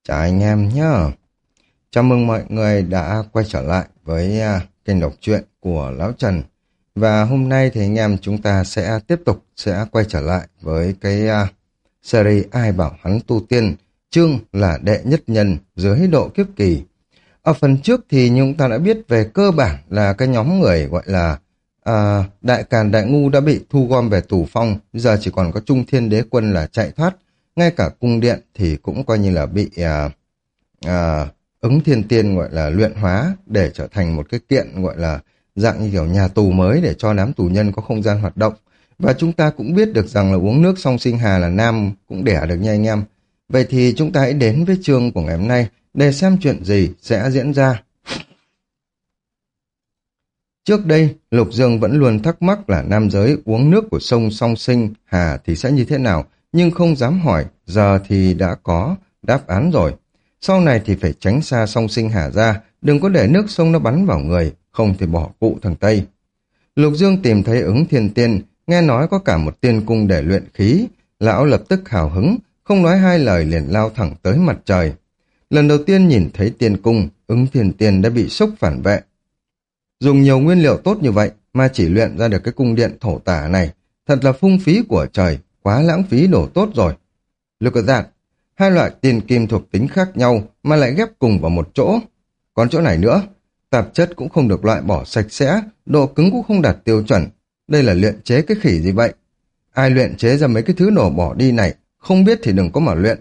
Chào anh em nhé. Chào mừng mọi người đã quay trở lại với kênh đọc truyện của Lão Trần. Và hôm nay thì anh em chúng ta sẽ tiếp tục quay trở lại với cái series Ai bảo hắn tu tiên, chương là đệ nhất nhân dưới độ kiếp kỳ. Ở phần trước thì chúng ta đã biết về cơ bản là cái nhóm người gọi là Đại Càn Đại Ngu đã bị thu gom về Tù Phong, giờ chỉ còn có Trung Thiên Đế Quân là chạy thoát. Ngay cả cung điện thì cũng coi như là bị Ứng Thiên Tiên gọi là luyện hóa để trở thành một cái kiện gọi là dạng như kiểu nhà tù mới để cho đám tù nhân có không gian hoạt động. Và chúng ta cũng biết được rằng là uống nước song sinh hà là nam cũng đẻ được nha anh em. Vậy thì chúng ta hãy đến với chương của ngày hôm nay để xem chuyện gì sẽ diễn ra. Trước đây, Lục Dương vẫn luôn thắc mắc là nam giới uống nước của sông song sinh hà thì sẽ như thế nào, nhưng không dám hỏi, giờ thì đã có đáp án rồi. Sau này thì phải tránh xa song sinh hà ra, đừng có để nước sông nó bắn vào người, không thì bỏ cụ thằng Tây. Lục Dương tìm thấy Ứng Thiên Tiên, nghe nói có cả một tiên cung để luyện khí, lão lập tức hào hứng, không nói hai lời liền lao thẳng tới mặt trời. Lần đầu tiên nhìn thấy tiên cung, Ứng Thiên Tiên đã bị sốc phản vệ. Dùng nhiều nguyên liệu tốt như vậy mà chỉ luyện ra được cái cung điện thổ tả này, thật là phung phí của trời, quá lãng phí đồ tốt rồi. Look at that, hai loại tiền kim thuộc tính khác nhau mà lại ghép cùng vào một chỗ. Còn chỗ này nữa, tạp chất cũng không được loại bỏ sạch sẽ, độ cứng cũng không đạt tiêu chuẩn. Đây là luyện chế cái khỉ gì vậy? Ai luyện chế ra mấy cái thứ nổ bỏ đi này, không biết thì đừng có mà luyện.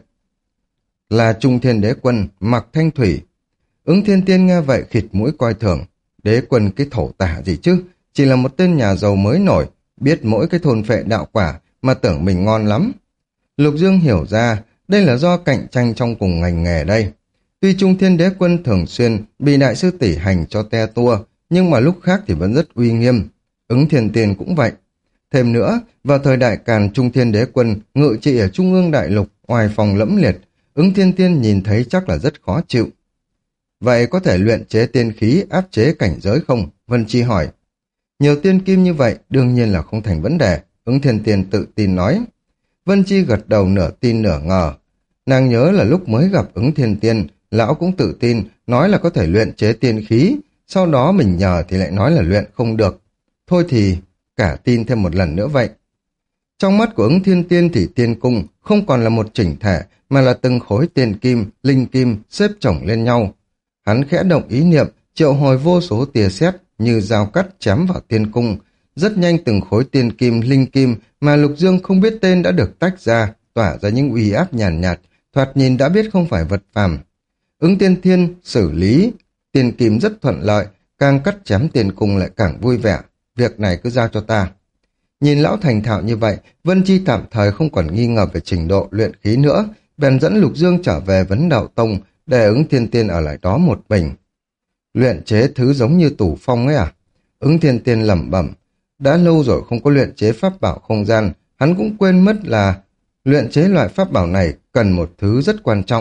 Là Trung Thiên Đế Quân, Mạc Thanh Thủy. Ứng Thiên Tiên nghe vậy khịt mũi coi thường. Đế Quân cái thổ tả gì chứ, chỉ là một tên nhà giàu mới nổi, biết mỗi cái thôn phệ đạo quả mà tưởng mình ngon lắm. Lục Dương hiểu ra, đây là do cạnh tranh trong cùng ngành nghề đây. Tuy Trung Thiên Đế Quân thường xuyên bị đại sư tỷ hành cho te tua, nhưng mà lúc khác thì vẫn rất uy nghiêm. Ứng Thiên Tiên cũng vậy. Thêm nữa, vào thời đại Càn, Trung Thiên Đế Quân ngự trị ở Trung ương đại lục, oai phong lẫm liệt, Ứng Thiên Tiên nhìn thấy chắc là rất khó chịu. Vậy có thể luyện chế tiên khí áp chế cảnh giới không? Vân Chi hỏi. Nhiều tiên kim như vậy đương nhiên là không thành vấn đề, Ứng Thiên Tiên tự tin nói. Vân Chi gật đầu nửa tin nửa ngờ. Nàng nhớ là lúc mới gặp Ứng Thiên Tiên, lão cũng tự tin, nói là có thể luyện chế tiên khí, sau đó mình nhờ thì lại nói là luyện không được. Thôi thì, cả tin thêm một lần nữa vậy. Trong mắt của Ứng Thiên Tiên thì tiên cung không còn là một chỉnh thể, mà là từng khối tiên kim, linh kim xếp chồng lên nhau. Hắn khẽ động ý niệm, triệu hồi vô số tia sét như dao cắt chém vào tiên cung. Rất nhanh từng khối tiên kim, linh kim mà Lục Dương không biết tên đã được tách ra, tỏa ra những uy áp nhàn nhạt, thoạt nhìn đã biết không phải vật phàm. Ứng Tiên Thiên xử lý tiên kim rất thuận lợi, càng cắt chém tiên cung lại càng vui vẻ. Việc này cứ giao cho ta. Nhìn lão thành thạo như vậy, Vân Chi tạm thời không còn nghi ngờ về trình độ luyện khí nữa, bèn dẫn Lục Dương trở về Vấn Đạo Tông, để Ứng Thiên Tiên ở lại đó một mình. Luyện chế thứ giống như Tù Phong ấy à? Ứng Thiên Tiên lẩm bẩm. Đã lâu rồi không có luyện chế pháp bảo không gian, hắn cũng quên mất là luyện chế loại pháp bảo này cần một thứ rất quan trọng.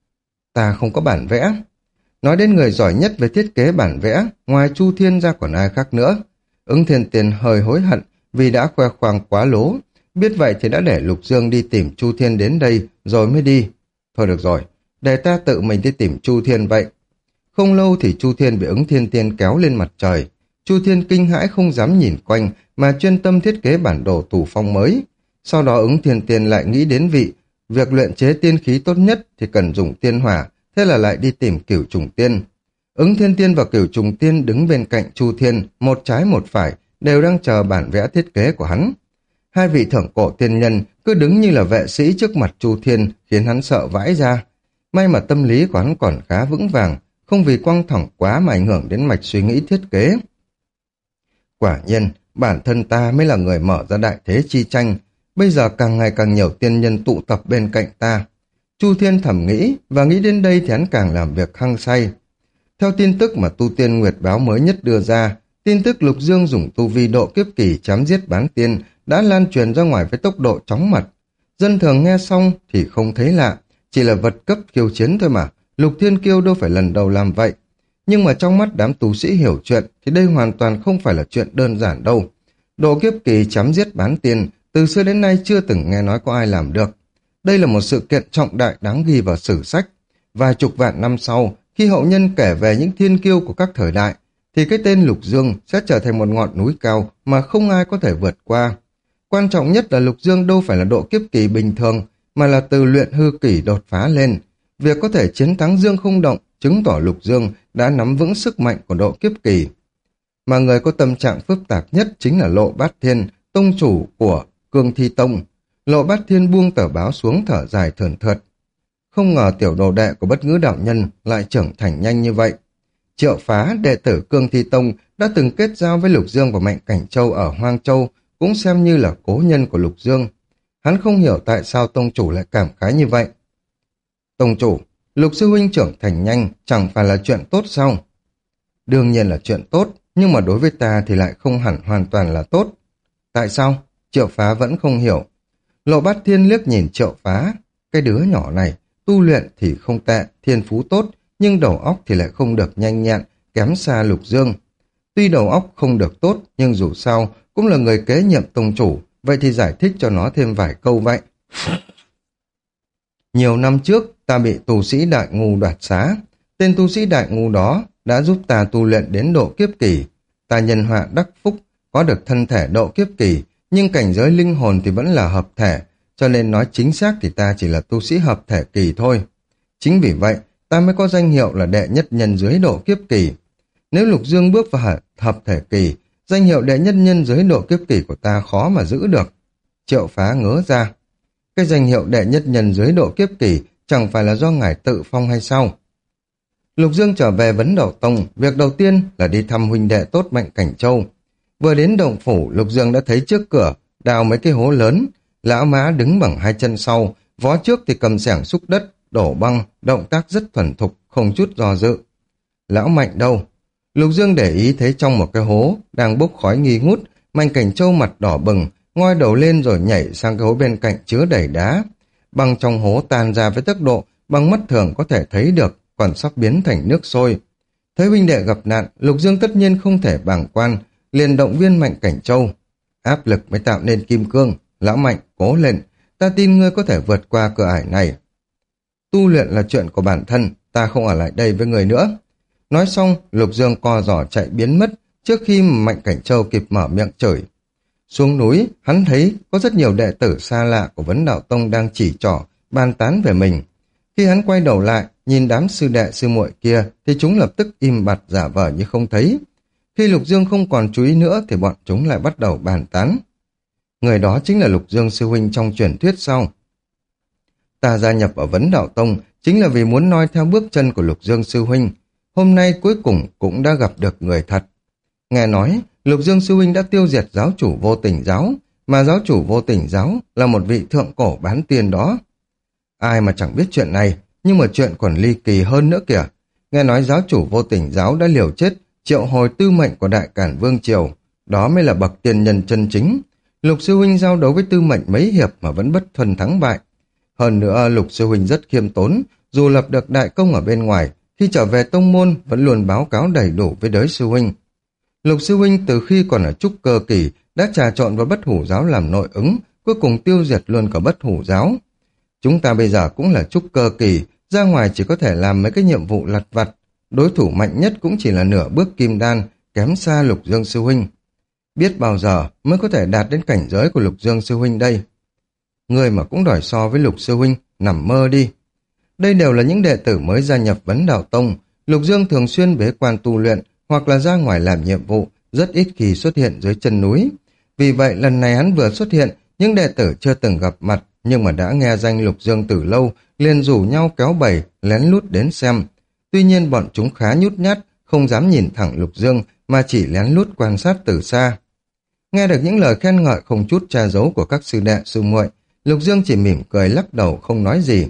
Ta không có bản vẽ. Nói đến người giỏi nhất về thiết kế bản vẽ, ngoài Chu Thiên ra còn ai khác nữa. Ứng Thiên Tiên hơi hối hận vì đã khoe khoang quá lố. Biết vậy thì đã để Lục Dương đi tìm Chu Thiên đến đây rồi mới đi. Thôi được rồi, để ta tự mình đi tìm Chu Thiên vậy. Không lâu thì Chu Thiên bị Ứng Thiên Tiên kéo lên mặt trời. Chu Thiên kinh hãi không dám nhìn quanh mà chuyên tâm thiết kế bản đồ Tù Phong mới. Sau đó Ứng Thiên Tiên lại nghĩ đến việc luyện chế tiên khí tốt nhất thì cần dùng tiên hỏa, thế là lại đi tìm Cửu Trùng Tiên. Ứng Thiên Tiên và Cửu Trùng Tiên đứng bên cạnh Chu Thiên, một trái một phải, đều đang chờ bản vẽ thiết kế của hắn. Hai vị thượng cổ tiên nhân cứ đứng như là vệ sĩ trước mặt Chu Thiên, khiến hắn sợ vãi ra. May mà tâm lý của hắn còn khá vững vàng, không vì căng thẳng quá mà ảnh hưởng đến mạch suy nghĩ thiết kế. Quả nhiên, bản thân ta mới là người mở ra đại thế chi tranh, bây giờ càng ngày càng nhiều tiên nhân tụ tập bên cạnh ta. Chu Thiên thầm nghĩ, và nghĩ đến đây thì hắn càng làm việc hăng say. Theo tin tức mà Tu Tiên Nguyệt Báo mới nhất đưa ra, tin tức Lục Dương dùng tu vi độ kiếp kỳ chém giết bán tiên đã lan truyền ra ngoài với tốc độ chóng mặt. Dân thường nghe xong thì không thấy lạ, chỉ là vật cấp khiêu chiến thôi mà, Lục Thiên Kiêu đâu phải lần đầu làm vậy. Nhưng mà trong mắt đám tu sĩ hiểu chuyện thì đây hoàn toàn không phải là chuyện đơn giản đâu. Độ kiếp kỳ chém giết bán tiên từ xưa đến nay chưa từng nghe nói có ai làm được. Đây là một sự kiện trọng đại đáng ghi vào sử sách. Vài chục vạn năm sau, khi hậu nhân kể về những thiên kiêu của các thời đại, thì cái tên Lục Dương sẽ trở thành một ngọn núi cao mà không ai có thể vượt qua. Quan trọng nhất là Lục Dương đâu phải là độ kiếp kỳ bình thường, mà là từ luyện hư kỳ đột phá lên. Việc có thể chiến thắng Dương Không Động chứng tỏ Lục Dương đã nắm vững sức mạnh của độ kiếp kỳ. Mà người có tâm trạng phức tạp nhất chính là Lộ Bát Thiên, tông chủ của Cương Thi Tông. Lộ Bát Thiên buông tờ báo xuống thở dài thườn thượt. Không ngờ tiểu đồ đệ của Bất Ngữ đạo nhân lại trưởng thành nhanh như vậy. Triệu Phá, đệ tử Cương Thi Tông, đã từng kết giao với Lục Dương và Mạnh Cảnh Châu ở Hoang Châu, cũng xem như là cố nhân của Lục Dương. Hắn không hiểu tại sao tông chủ lại cảm khái như vậy. Tông chủ, Lục sư huynh trưởng thành nhanh chẳng phải là chuyện tốt sao? Đương nhiên là chuyện tốt, nhưng mà đối với ta thì lại không hẳn hoàn toàn là tốt. Tại sao? Triệu Phá vẫn không hiểu. Lộ Bát Thiên liếc nhìn Triệu Phá. Cái đứa nhỏ này, tu luyện thì không tệ, thiên phú tốt, nhưng đầu óc thì lại không được nhanh nhẹn, kém xa Lục Dương. Tuy đầu óc không được tốt, nhưng dù sao cũng là người kế nhiệm tông chủ, vậy thì giải thích cho nó thêm vài câu vậy. Nhiều năm trước, ta bị tu sĩ đại ngu đoạt xá. Tên tu sĩ đại ngu đó đã giúp ta tu luyện đến độ kiếp kỳ. Ta nhân họa đắc phúc, có được thân thể độ kiếp kỳ, nhưng cảnh giới linh hồn thì vẫn là hợp thể, cho nên nói chính xác thì ta chỉ là tu sĩ hợp thể kỳ thôi. Chính vì vậy, ta mới có danh hiệu là đệ nhất nhân dưới độ kiếp kỳ. Nếu Lục Dương bước vào hợp thể kỳ, danh hiệu đệ nhất nhân dưới độ kiếp kỳ của ta khó mà giữ được. Triệu Phá ngớ ra. Cái danh hiệu đệ nhất nhân dưới độ kiếp kỳ chẳng phải là do ngài tự phong hay sao? Lục Dương trở về Vấn Đậu Tông, việc đầu tiên là đi thăm huynh đệ tốt Mạnh Cảnh Châu. Vừa đến động phủ, Lục Dương đã thấy trước cửa đào mấy cái hố lớn. Lão má đứng bằng hai chân sau, vó trước thì cầm xẻng xúc đất, đổ băng, động tác rất thuần thục, không chút do dự. Lão Mạnh đâu? Lục Dương để ý thấy trong một cái hố đang bốc khói nghi ngút, Mạnh Cảnh Châu mặt đỏ bừng, ngoi đầu lên rồi nhảy sang cái hố bên cạnh chứa đầy đá. Băng trong hố tan ra với tốc độ bằng mắt thường có thể thấy được, còn sắp biến thành nước sôi. Thấy huynh đệ gặp nạn, Lục Dương tất nhiên không thể bàng quan, liền động viên Mạnh Cảnh Châu. Áp lực mới tạo nên kim cương. Lão Mạnh, cố lên, ta tin ngươi có thể vượt qua cửa ải này. Tu luyện là chuyện của bản thân, ta không ở lại đây với người nữa. Nói xong, Lục Dương co giò chạy biến mất trước khi Mạnh Cảnh Châu kịp mở miệng chửi. Xuống núi, hắn thấy có rất nhiều đệ tử xa lạ của Vấn Đạo Tông đang chỉ trỏ, bàn tán về mình. Khi hắn quay đầu lại, nhìn đám sư đệ sư muội kia, thì chúng lập tức im bặt giả vờ như không thấy. Khi Lục Dương không còn chú ý nữa, thì bọn chúng lại bắt đầu bàn tán. Người đó chính là Lục Dương sư huynh trong truyền thuyết sau. Ta gia nhập ở Vấn Đạo Tông chính là vì muốn noi theo bước chân của Lục Dương sư huynh. Hôm nay cuối cùng cũng đã gặp được người thật. Nghe nói, Lục Dương sư huynh đã tiêu diệt giáo chủ Vô Tình giáo, mà giáo chủ Vô Tình giáo là một vị thượng cổ bán tiên đó. Ai mà chẳng biết chuyện này, nhưng mà chuyện còn ly kỳ hơn nữa kìa. Nghe nói giáo chủ Vô Tình giáo đã liều chết, triệu hồi tư mệnh của Đại Cản Vương Triều. Đó mới là bậc tiên nhân chân chính. Lục sư huynh giao đấu với tư mệnh mấy hiệp mà vẫn bất thuần thắng bại. Hơn nữa, Lục sư huynh rất khiêm tốn, dù lập được đại công ở bên ngoài, khi trở về tông môn vẫn luôn báo cáo đầy đủ với đới sư huynh. Lục sư huynh từ khi còn ở trúc cơ kỳ đã trà trộn vào Bất Hủ giáo làm nội ứng, cuối cùng tiêu diệt luôn cả Bất Hủ giáo. Chúng ta bây giờ cũng là trúc cơ kỳ, ra ngoài chỉ có thể làm mấy cái nhiệm vụ lặt vặt. Đối thủ mạnh nhất cũng chỉ là nửa bước kim đan, kém xa Lục Dương sư huynh. Biết bao giờ mới có thể đạt đến cảnh giới của Lục Dương sư huynh đây. Người mà cũng đòi so với Lục sư huynh, nằm mơ đi. Đây đều là những đệ tử mới gia nhập Vấn Đạo Tông. Lục Dương thường xuyên bế quan tu luyện hoặc là ra ngoài làm nhiệm vụ, rất ít khi xuất hiện dưới chân núi. Vì vậy lần này hắn vừa xuất hiện, những đệ tử chưa từng gặp mặt nhưng mà đã nghe danh Lục Dương từ lâu, liền rủ nhau kéo bầy lén lút đến xem. Tuy nhiên bọn chúng khá nhút nhát, không dám nhìn thẳng Lục Dương mà chỉ lén lút quan sát từ xa. Nghe được những lời khen ngợi không chút che giấu của các sư đệ sư muội, Lục Dương chỉ mỉm cười lắc đầu không nói gì.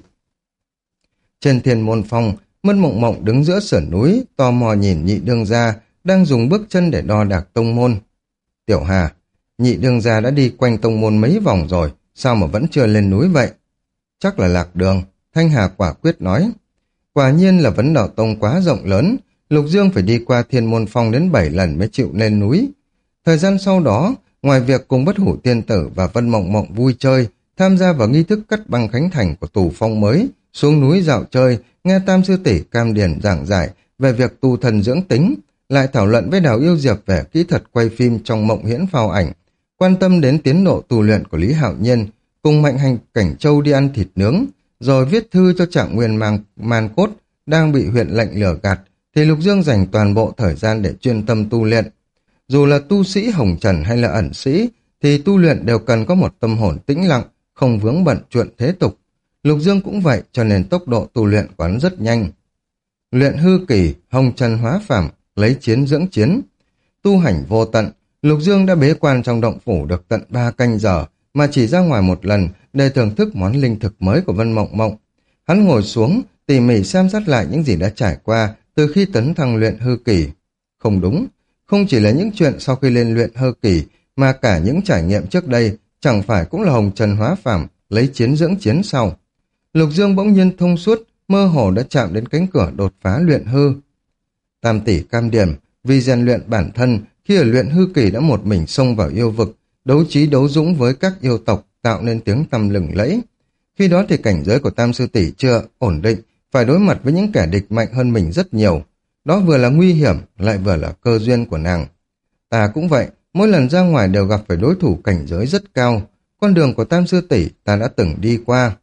Trên Thiên Môn Phong, Mân Mộng Mộng đứng giữa sườn núi, tò mò nhìn Nhị Đương gia đang dùng bước chân để đo đạc tông môn. Tiểu Hà, Nhị Đương gia đã đi quanh tông môn mấy vòng rồi, sao mà vẫn chưa lên núi vậy? Chắc là lạc đường, Thanh Hà quả quyết nói. Quả nhiên là Vấn Đạo Tông quá rộng lớn, Lục Dương phải đi qua Thiên Môn Phong đến 7 lần mới chịu lên núi. Thời gian sau đó, ngoài việc cùng Bất Hủ Tiên Tử và Vân Mộng Mộng vui chơi, tham gia vào nghi thức cắt băng khánh thành của tù phong mới, xuống núi dạo chơi, nghe Tam sư tỷ Cam Điền giảng giải về việc tu thần dưỡng tính, lại thảo luận với Đào Yêu Diệp về kỹ thuật quay phim trong mộng huyễn phao ảnh, quan tâm đến tiến độ tu luyện của Lý Hạo Nhiên, cùng Mạnh Hành Cảnh Châu đi ăn thịt nướng, rồi viết thư cho Trạng Nguyên Man Cốt đang bị huyện lệnh lừa gạt, thì Lục Dương dành toàn bộ thời gian để chuyên tâm tu luyện. Dù là tu sĩ hồng trần hay là ẩn sĩ, thì tu luyện đều cần có một tâm hồn tĩnh lặng, không vướng bận chuyện thế tục. Lục Dương cũng vậy, cho nên tốc độ tu luyện của hắn rất nhanh. Luyện hư kỳ, hồng trần hóa phàm, lấy chiến dưỡng chiến. Tu hành vô tận, Lục Dương đã bế quan trong động phủ được tận 3 canh giờ, mà chỉ ra ngoài một lần để thưởng thức món linh thực mới của Vân Mộng Mộng. Hắn ngồi xuống, tỉ mỉ xem xét lại những gì đã trải qua từ khi tấn thăng luyện hư kỳ. Không đúng, không chỉ là những chuyện sau khi lên luyện hư kỳ, mà cả những trải nghiệm trước đây chẳng phải cũng là hồng trần hóa phàm, lấy chiến dưỡng chiến sau. Lục Dương bỗng nhiên thông suốt, mơ hồ đã chạm đến cánh cửa đột phá luyện hư. Tam tỷ Cam Điềm vì rèn luyện bản thân, khi ở luyện hư kỳ đã một mình xông vào yêu vực, đấu trí đấu dũng với các yêu tộc, tạo nên tiếng tăm lừng lẫy. Khi đó thì cảnh giới của Tam sư tỷ chưa ổn định, phải đối mặt với những kẻ địch mạnh hơn mình rất nhiều. Đó vừa là nguy hiểm, lại vừa là cơ duyên của nàng. Ta cũng vậy, mỗi lần ra ngoài đều gặp phải đối thủ cảnh giới rất cao. Con đường của Tam sư tỷ ta đã từng đi qua.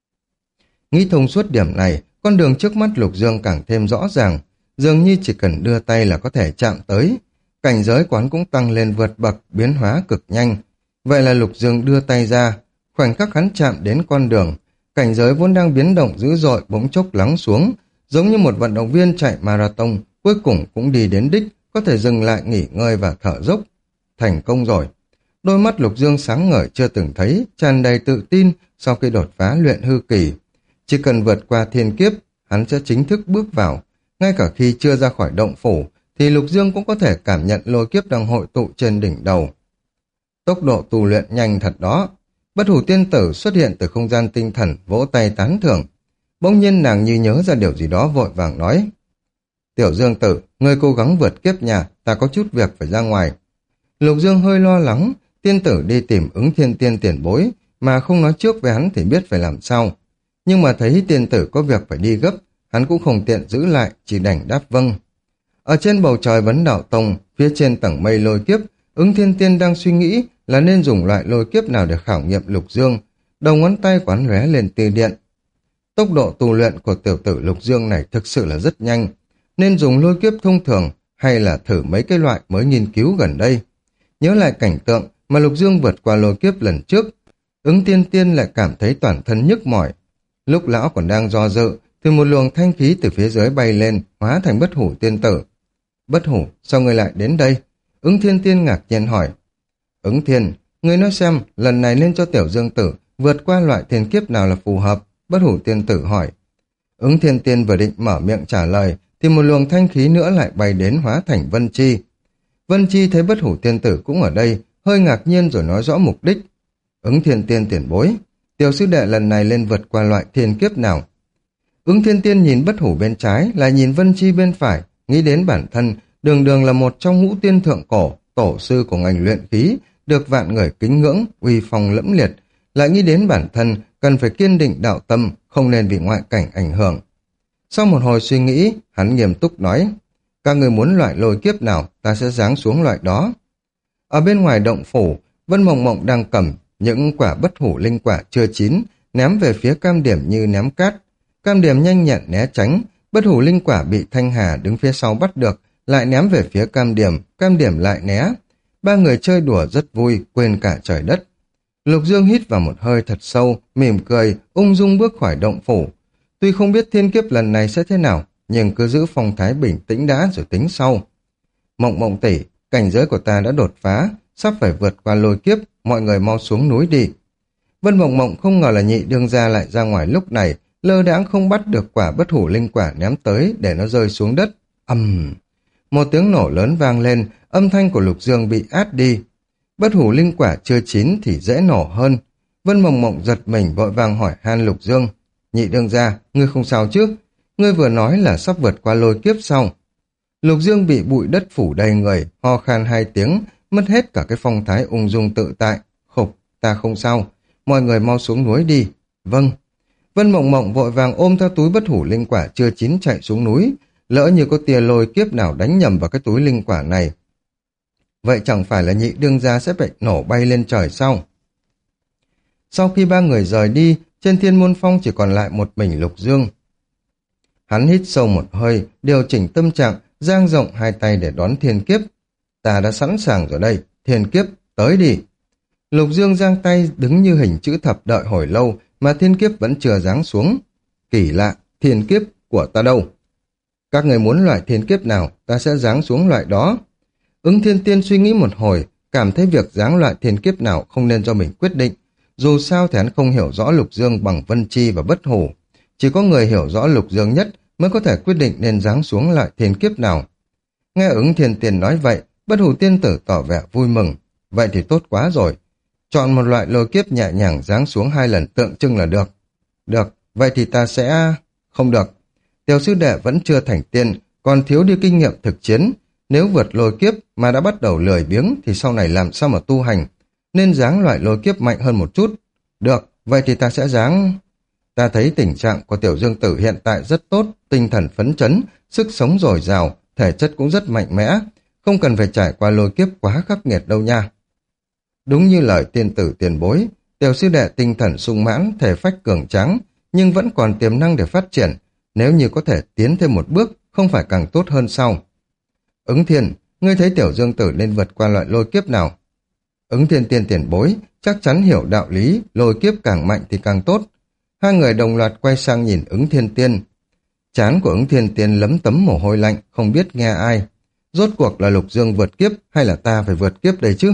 Nghĩ thông suốt điểm này, con đường trước mắt Lục Dương càng thêm rõ ràng, dường như chỉ cần đưa tay là có thể chạm tới. Cảnh giới quán cũng tăng lên vượt bậc, biến hóa cực nhanh. Vậy là Lục Dương đưa tay ra, khoảnh khắc hắn chạm đến con đường, cảnh giới vốn đang biến động dữ dội bỗng chốc lắng xuống, giống như một vận động viên chạy marathon, cuối cùng cũng đi đến đích, có thể dừng lại nghỉ ngơi và thở dốc. Thành công rồi. Đôi mắt Lục Dương sáng ngời chưa từng thấy, tràn đầy tự tin sau khi đột phá luyện hư kỳ. Chỉ cần vượt qua thiên kiếp, hắn sẽ chính thức bước vào. Ngay cả khi chưa ra khỏi động phủ, thì Lục Dương cũng có thể cảm nhận lôi kiếp đang hội tụ trên đỉnh đầu. Tốc độ tu luyện nhanh thật đó. Bất Hủ Tiên Tử xuất hiện từ không gian tinh thần, vỗ tay tán thưởng. Bỗng nhiên nàng như nhớ ra điều gì đó, vội vàng nói: Tiểu Dương Tử, ngươi cố gắng vượt kiếp nhà, ta có chút việc phải ra ngoài. Lục Dương hơi lo lắng, tiên tử đi tìm Ứng Thiên Tiên tiền bối, mà không nói trước với hắn thì biết phải làm sao. Nhưng mà thấy tiên tử có việc phải đi gấp, hắn cũng không tiện giữ lại, chỉ đành đáp vâng. Ở trên bầu trời Vấn Đạo Tông, phía trên tầng mây lôi kiếp, Ứng Thiên Tiên đang suy nghĩ là nên dùng loại lôi kiếp nào để khảo nghiệm Lục Dương. Đầu ngón tay quán lóe lên tia điện. Tốc độ tu luyện của tiểu tử Lục Dương này thực sự là rất nhanh. Nên dùng lôi kiếp thông thường hay là thử mấy cái loại mới nghiên cứu gần đây. Nhớ lại cảnh tượng mà Lục Dương vượt qua lôi kiếp lần trước, Ứng Thiên Tiên lại cảm thấy toàn thân nhức mỏi. Lúc lão còn đang do dự, thì một luồng thanh khí từ phía dưới bay lên, hóa thành Bất Hủ Tiên Tử. Bất Hủ, sao ngươi lại đến đây? Ứng Thiên Tiên ngạc nhiên hỏi. Ứng Thiên, ngươi nói xem, lần này nên cho Tiểu Dương Tử vượt qua loại thiên kiếp nào là phù hợp? Bất Hủ Tiên Tử hỏi. Ứng Thiên Tiên vừa định mở miệng trả lời, thì một luồng thanh khí nữa lại bay đến, hóa thành Vân Chi. Vân Chi thấy Bất Hủ Tiên Tử cũng ở đây, hơi ngạc nhiên rồi nói rõ mục đích. Ứng Thiên Tiên tiền bối, tiểu sư đệ lần này lên vượt qua loại thiên kiếp nào? Ứng Thiên Tiên nhìn Bất Hủ bên trái, lại nhìn Vân Chi bên phải, nghĩ đến bản thân, đường đường là một trong ngũ tiên thượng cổ, tổ sư của ngành luyện khí, được vạn người kính ngưỡng, uy phong lẫm liệt, lại nghĩ đến bản thân cần phải kiên định đạo tâm, không nên bị ngoại cảnh ảnh hưởng. Sau một hồi suy nghĩ, hắn nghiêm túc nói: các người muốn loại lôi kiếp nào, ta sẽ giáng xuống loại đó. Ở bên ngoài động phủ, Vân Mộng Mộng đang cầm những quả bất hủ linh quả chưa chín, ném về phía Cam Điểm như ném cát. Cam Điểm nhanh nhẹn né tránh, bất hủ linh quả bị Thanh Hà đứng phía sau bắt được, lại ném về phía Cam Điểm lại né. Ba người chơi đùa rất vui, quên cả trời đất. Lục Dương hít vào một hơi thật sâu, mỉm cười, ung dung bước khỏi động phủ. Tuy không biết thiên kiếp lần này sẽ thế nào, nhưng cứ giữ phong thái bình tĩnh đã rồi tính sau. Mộng Mộng tỷ, cảnh giới của ta đã đột phá, sắp phải vượt qua lôi kiếp, mọi người mau xuống núi đi. Vân Mộng Mộng không ngờ là Nhị đương gia lại ra ngoài lúc này, lơ đãng không bắt được quả bất hủ linh quả ném tới để nó rơi xuống đất. Một tiếng nổ lớn vang lên, âm thanh của Lục Dương bị át đi. Bất hủ linh quả chưa chín thì dễ nổ hơn. Vân Mộng Mộng giật mình vội vàng hỏi han Lục Dương: Nhị đương gia, ngươi không sao chứ? Ngươi vừa nói là sắp vượt qua lôi kiếp sau. Lục Dương bị bụi đất phủ đầy người, ho khan 2 tiếng, mất hết cả cái phong thái ung dung tự tại. Khục, ta không sao, mọi người mau xuống núi đi. Vâng. Vân Mộng Mộng vội vàng ôm theo túi bất hủ linh quả chưa chín chạy xuống núi. Lỡ như có tia lôi kiếp nào đánh nhầm vào cái túi linh quả này, vậy chẳng phải là nhị đương gia sẽ bị nổ bay lên trời sao? Sau khi ba người rời đi, trên Thiên Môn Phong chỉ còn lại một mình Lục Dương. Hắn hít sâu một hơi, điều chỉnh tâm trạng, dang rộng hai tay để đón thiên kiếp. Ta đã sẵn sàng rồi đây, thiên kiếp, tới đi. Lục Dương giang tay đứng như hình chữ thập đợi hồi lâu mà thiên kiếp vẫn chưa giáng xuống. Kỳ lạ, thiên kiếp của ta đâu? Các người muốn loại thiên kiếp nào, ta sẽ giáng xuống loại đó. Ứng Thiên Tiên suy nghĩ một hồi, cảm thấy việc giáng loại thiên kiếp nào không nên do mình quyết định. Dù sao thì hắn không hiểu rõ Lục Dương bằng Vân Chi và Bất Hủ. Chỉ có người hiểu rõ Lục Dương nhất mới có thể quyết định nên giáng xuống loại thiên kiếp nào. Nghe Ứng Thiên Tiên nói vậy, Bất Hủ tiên tử tỏ vẻ vui mừng. Vậy thì tốt quá rồi. Chọn một loại lôi kiếp nhẹ nhàng giáng xuống 2 lần tượng trưng là được. Được, vậy thì ta sẽ... Không được. Tiểu sư đệ vẫn chưa thành tiên, còn thiếu đi kinh nghiệm thực chiến. Nếu vượt lôi kiếp mà đã bắt đầu lười biếng thì sau này làm sao mà tu hành. Nên giáng loại lôi kiếp mạnh hơn một chút. Được, vậy thì ta sẽ giáng... Ta thấy tình trạng của Tiểu Dương Tử hiện tại rất tốt, tinh thần phấn chấn, sức sống dồi dào, thể chất cũng rất mạnh mẽ. Không cần phải trải qua lôi kiếp quá khắc nghiệt đâu nha. Đúng như lời tiên tử tiền bối, Tiểu sư đệ tinh thần sung mãn, thể phách cường tráng, nhưng vẫn còn tiềm năng để phát triển. Nếu như có thể tiến thêm một bước, không phải càng tốt hơn sau. Ứng Thiên, ngươi thấy Tiểu Dương Tử nên vượt qua loại lôi kiếp nào? Ứng Thiên tiên tiền bối, chắc chắn hiểu đạo lý, lôi kiếp càng mạnh thì càng tốt. Hai người đồng loạt quay sang nhìn Ứng Thiên Tiên. Trán của Ứng Thiên Tiên lấm tấm mồ hôi lạnh, không biết nghe ai. Rốt cuộc là Lục Dương vượt kiếp hay là ta phải vượt kiếp đây chứ?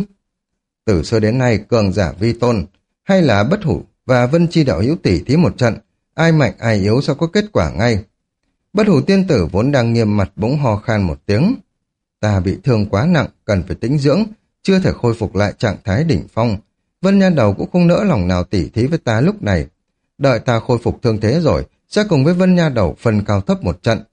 Từ xưa đến nay cường giả vi tôn, hay là Bất Hủ và Vân Chi đạo hữu tỉ thí một trận, ai mạnh ai yếu sao có kết quả ngay. Bất Hủ tiên tử vốn đang nghiêm mặt bỗng ho khan một tiếng. Ta bị thương quá nặng, cần phải tĩnh dưỡng, chưa thể khôi phục lại trạng thái đỉnh phong. Vân Nha Đầu cũng không nỡ lòng nào tỉ thí với ta lúc này. Đợi ta khôi phục thương thế rồi, sẽ cùng với Vân Nha Đầu phân cao thấp một trận.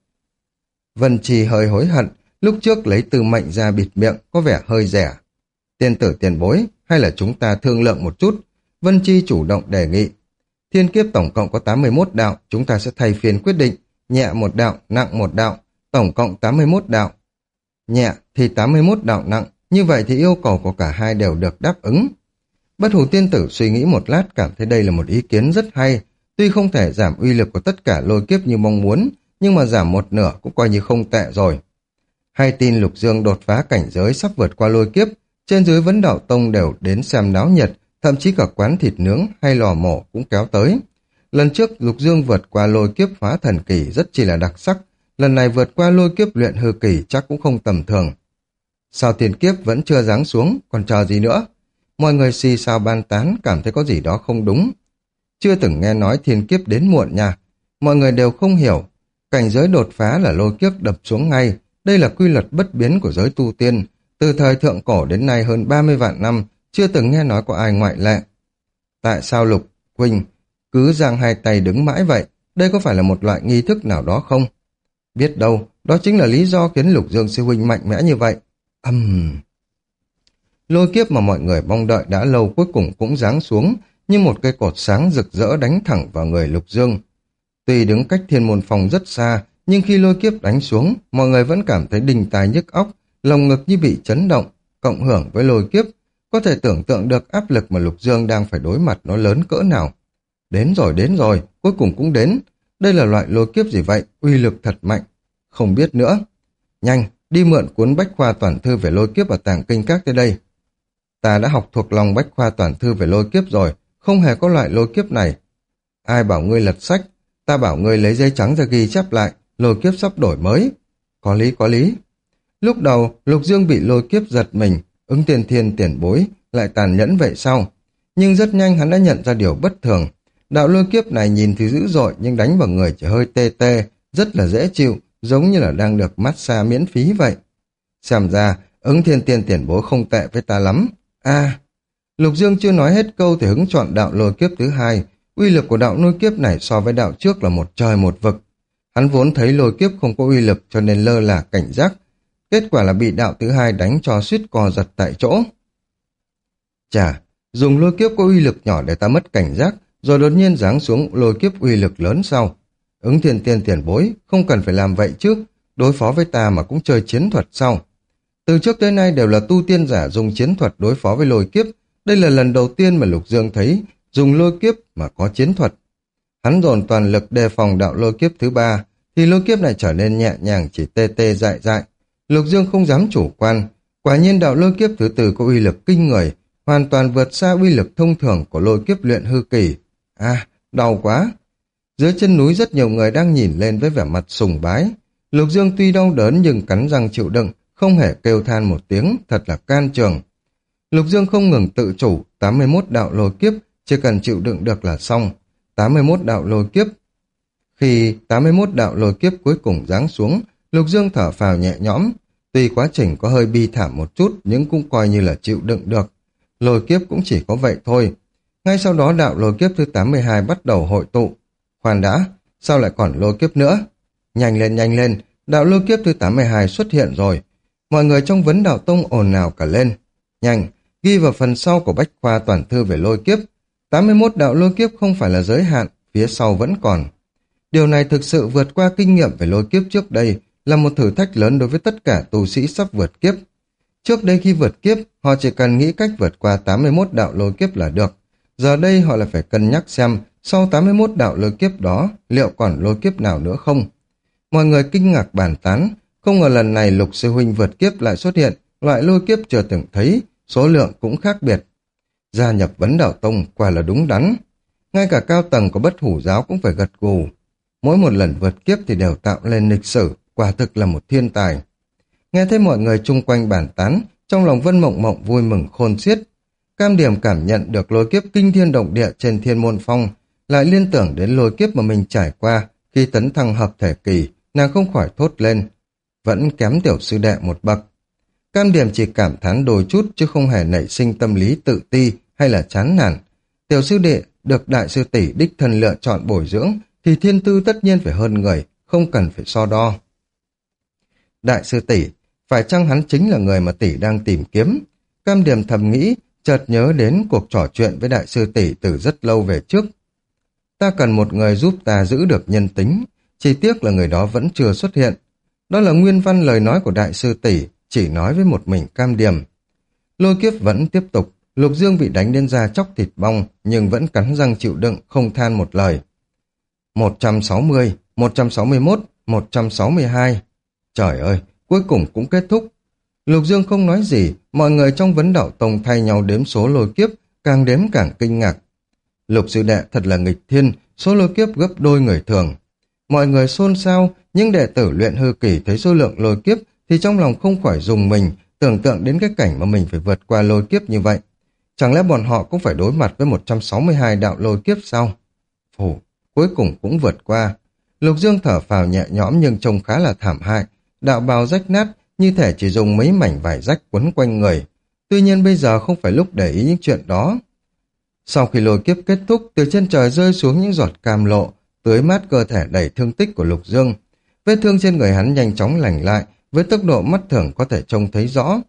Vân Chi hơi hối hận, lúc trước lấy Tư Mệnh ra bịt miệng, có vẻ hơi rẻ. Tiên tử tiền bối, hay là chúng ta thương lượng một chút? Vân Chi chủ động đề nghị. Thiên kiếp tổng cộng có 81 đạo, chúng ta sẽ thay phiên quyết định. Nhẹ một đạo, nặng một đạo, tổng cộng 81 đạo. Nhẹ thì 81 đạo nặng, như vậy thì yêu cầu của cả hai đều được đáp ứng. Bất Hủ tiên tử suy nghĩ một lát, cảm thấy đây là một ý kiến rất hay. Tuy không thể giảm uy lực của tất cả lôi kiếp như mong muốn, nhưng mà giảm một nửa cũng coi như không tệ rồi. Hay tin Lục Dương đột phá cảnh giới sắp vượt qua lôi kiếp, trên dưới Vấn Đạo Tông đều đến xem náo nhiệt, thậm chí cả quán thịt nướng hay lò mổ cũng kéo tới. Lần trước Lục Dương vượt qua lôi kiếp phá thần kỳ rất chỉ là đặc sắc, lần này vượt qua lôi kiếp luyện hư kỳ chắc cũng không tầm thường. Sao thiên kiếp vẫn chưa giáng xuống, còn chờ gì nữa? Mọi người xì xào bàn tán, cảm thấy có gì đó không đúng. Chưa từng nghe nói thiên kiếp đến muộn nha. Mọi người đều không hiểu. Cảnh giới đột phá là lôi kiếp đập xuống ngay. Đây là quy luật bất biến của giới tu tiên. Từ thời thượng cổ đến nay hơn 30 vạn năm, chưa từng nghe nói có ai ngoại lệ. Tại sao Lục Quỳnh cứ giang hai tay đứng mãi vậy? Đây có phải là một loại nghi thức nào đó không? Biết đâu, đó chính là lý do khiến Lục Dương sư huynh mạnh mẽ như vậy. Lôi kiếp mà mọi người mong đợi đã lâu cuối cùng cũng giáng xuống, như một cây cột sáng rực rỡ đánh thẳng vào người Lục Dương. Tuy đứng cách Thiên Môn Phong rất xa, nhưng khi lôi kiếp đánh xuống, mọi người vẫn cảm thấy đinh tai nhức óc, lồng ngực như bị chấn động, cộng hưởng với lôi kiếp. Có thể tưởng tượng được áp lực mà Lục Dương đang phải đối mặt nó lớn cỡ nào. Đến rồi, cuối cùng cũng đến. Đây là loại lôi kiếp gì vậy? Uy lực thật mạnh. Không biết nữa. Nhanh, đi mượn cuốn Bách Khoa Toàn Thư về lôi kiếp ở Tàng Kinh Các tới đây. Ta đã học thuộc lòng Bách Khoa Toàn Thư về lôi kiếp rồi, không hề có loại lôi kiếp này. Ai bảo ngươi lật sách, ta bảo ngươi lấy giấy trắng ra ghi chép lại, lôi kiếp sắp đổi mới. Có lý. Lúc đầu, Lục Dương bị lôi kiếp giật mình, Ứng Tiên Thiên tiền bối, lại tàn nhẫn vậy sao? Nhưng rất nhanh hắn đã nhận ra điều bất thường. Đạo lôi kiếp này nhìn thì dữ dội nhưng đánh vào người chỉ hơi tê tê, rất là dễ chịu, giống như là đang được massage miễn phí vậy. Xem ra, Ứng Thiên Tiên tiền bối không tệ với ta lắm. Lục Dương chưa nói hết câu thì hứng chọn đạo lôi kiếp thứ hai. Uy lực của đạo lôi kiếp này so với đạo trước là một trời một vực. Hắn vốn thấy lôi kiếp không có uy lực cho nên lơ là cảnh giác. Kết quả là bị đạo thứ hai đánh cho suýt co giật tại chỗ. Chà, dùng lôi kiếp có uy lực nhỏ để ta mất cảnh giác, rồi đột nhiên giáng xuống lôi kiếp uy lực lớn sau. Ứng Thiên Tiên tiền bối, không cần phải làm vậy chứ, đối phó với ta mà cũng chơi chiến thuật sau. Từ trước tới nay đều là tu tiên giả dùng chiến thuật đối phó với lôi kiếp, đây là lần đầu tiên mà Lục Dương thấy dùng lôi kiếp mà có chiến thuật. Hắn dồn toàn lực đề phòng đạo lôi kiếp thứ ba, thì lôi kiếp này trở nên nhẹ nhàng, chỉ tê tê dại dại. Lục Dương không dám chủ quan, quả nhiên đạo lôi kiếp thứ tư có uy lực kinh người, hoàn toàn vượt xa uy lực thông thường của lôi kiếp luyện hư kỳ. Đau quá! Dưới chân núi rất nhiều người đang nhìn lên với vẻ mặt sùng bái. Lục Dương tuy đau đớn nhưng cắn răng chịu đựng, không hề kêu than một tiếng, thật là can trường. Lục Dương không ngừng tự chủ, 81 đạo lôi kiếp, chỉ cần chịu đựng được là xong. 81 đạo lôi kiếp. Khi 81 đạo lôi kiếp cuối cùng giáng xuống, Lục Dương thở phào nhẹ nhõm. Tuy quá trình có hơi bi thảm một chút, nhưng cũng coi như là chịu đựng được. Lôi kiếp cũng chỉ có vậy thôi. Ngay sau đó đạo lôi kiếp thứ 82 bắt đầu hội tụ. Khoan đã, sao lại còn lôi kiếp nữa? Nhanh lên, đạo lôi kiếp thứ 82 xuất hiện rồi. Mọi người trong vấn đạo tông ồn ào cả lên. Nhanh, ghi vào phần sau của bách khoa toàn thư về lôi kiếp. 81 đạo lôi kiếp không phải là giới hạn, phía sau vẫn còn. Điều này thực sự vượt qua kinh nghiệm về lôi kiếp trước đây, là một thử thách lớn đối với tất cả tu sĩ sắp vượt kiếp. Trước đây khi vượt kiếp, họ chỉ cần nghĩ cách vượt qua 81 đạo lôi kiếp là được. Giờ đây họ lại phải cân nhắc xem sau 81 đạo lôi kiếp đó liệu còn lôi kiếp nào nữa không. Mọi người kinh ngạc bàn tán, không ngờ lần này Lục sư huynh vượt kiếp lại xuất hiện loại lôi kiếp chưa từng thấy, số lượng cũng khác biệt. Gia nhập vấn đạo tông quả là đúng đắn. Ngay cả cao tầng của Bất Hủ giáo cũng phải gật gù. Mỗi một lần vượt kiếp thì đều tạo lên lịch sử, quả thực là một thiên tài. Nghe thấy mọi người chung quanh bàn tán, trong lòng Vân Mộng Mộng vui mừng khôn xiết. Cam Điểm cảm nhận được lôi kiếp kinh thiên động địa trên Thiên Môn Phong, lại liên tưởng đến lôi kiếp mà mình trải qua khi tấn thăng hợp thể kỳ, nàng không khỏi thốt lên. Vẫn kém tiểu sư đệ một bậc. Cam Điểm chỉ cảm thán đôi chút chứ không hề nảy sinh tâm lý tự ti hay là chán nản. Tiểu sư đệ được đại sư tỷ đích thân lựa chọn bồi dưỡng thì thiên tư tất nhiên phải hơn người, không cần phải so đo. Đại sư tỷ, phải chăng hắn chính là người mà tỷ đang tìm kiếm? Cam Điểm thầm nghĩ, chợt nhớ đến cuộc trò chuyện với đại sư tỷ từ rất lâu về trước. Ta cần một người giúp ta giữ được nhân tính, chỉ tiếc là người đó vẫn chưa xuất hiện. Đó là nguyên văn lời nói của đại sư tỷ, chỉ nói với một mình Cam Điểm. Lôi kiếp vẫn tiếp tục, Lục Dương bị đánh đến da chóc thịt bong, nhưng vẫn cắn răng chịu đựng, không than một lời. 160, 161, 162. Trời ơi, cuối cùng cũng kết thúc. Lục Dương không nói gì, mọi người trong vấn đạo tông thay nhau đếm số lôi kiếp, càng đếm càng kinh ngạc. Lục sư đệ thật là nghịch thiên, số lôi kiếp gấp đôi người thường. Mọi người xôn xao, nhưng đệ tử luyện hư kỳ thấy số lượng lôi kiếp thì trong lòng không khỏi rùng mình, tưởng tượng đến cái cảnh mà mình phải vượt qua lôi kiếp như vậy. Chẳng lẽ bọn họ cũng phải đối mặt với 162 đạo lôi kiếp sao? Phù, cuối cùng cũng vượt qua. Lục Dương thở phào nhẹ nhõm nhưng trông khá là thảm hại, đạo bào rách nát, như thể chỉ dùng mấy mảnh vải rách quấn quanh người. Tuy nhiên bây giờ không phải lúc để ý những chuyện đó. Sau khi lôi kiếp kết thúc, từ trên trời rơi xuống những giọt cam lộ, tưới mát cơ thể đầy thương tích của Lục Dương. Vết thương trên người hắn nhanh chóng lành lại, với tốc độ mắt thường có thể trông thấy rõ.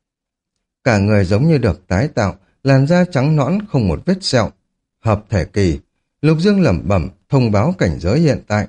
Cả người giống như được tái tạo, làn da trắng nõn không một vết sẹo. Hợp thể kỳ, Lục Dương lẩm bẩm thông báo cảnh giới hiện tại.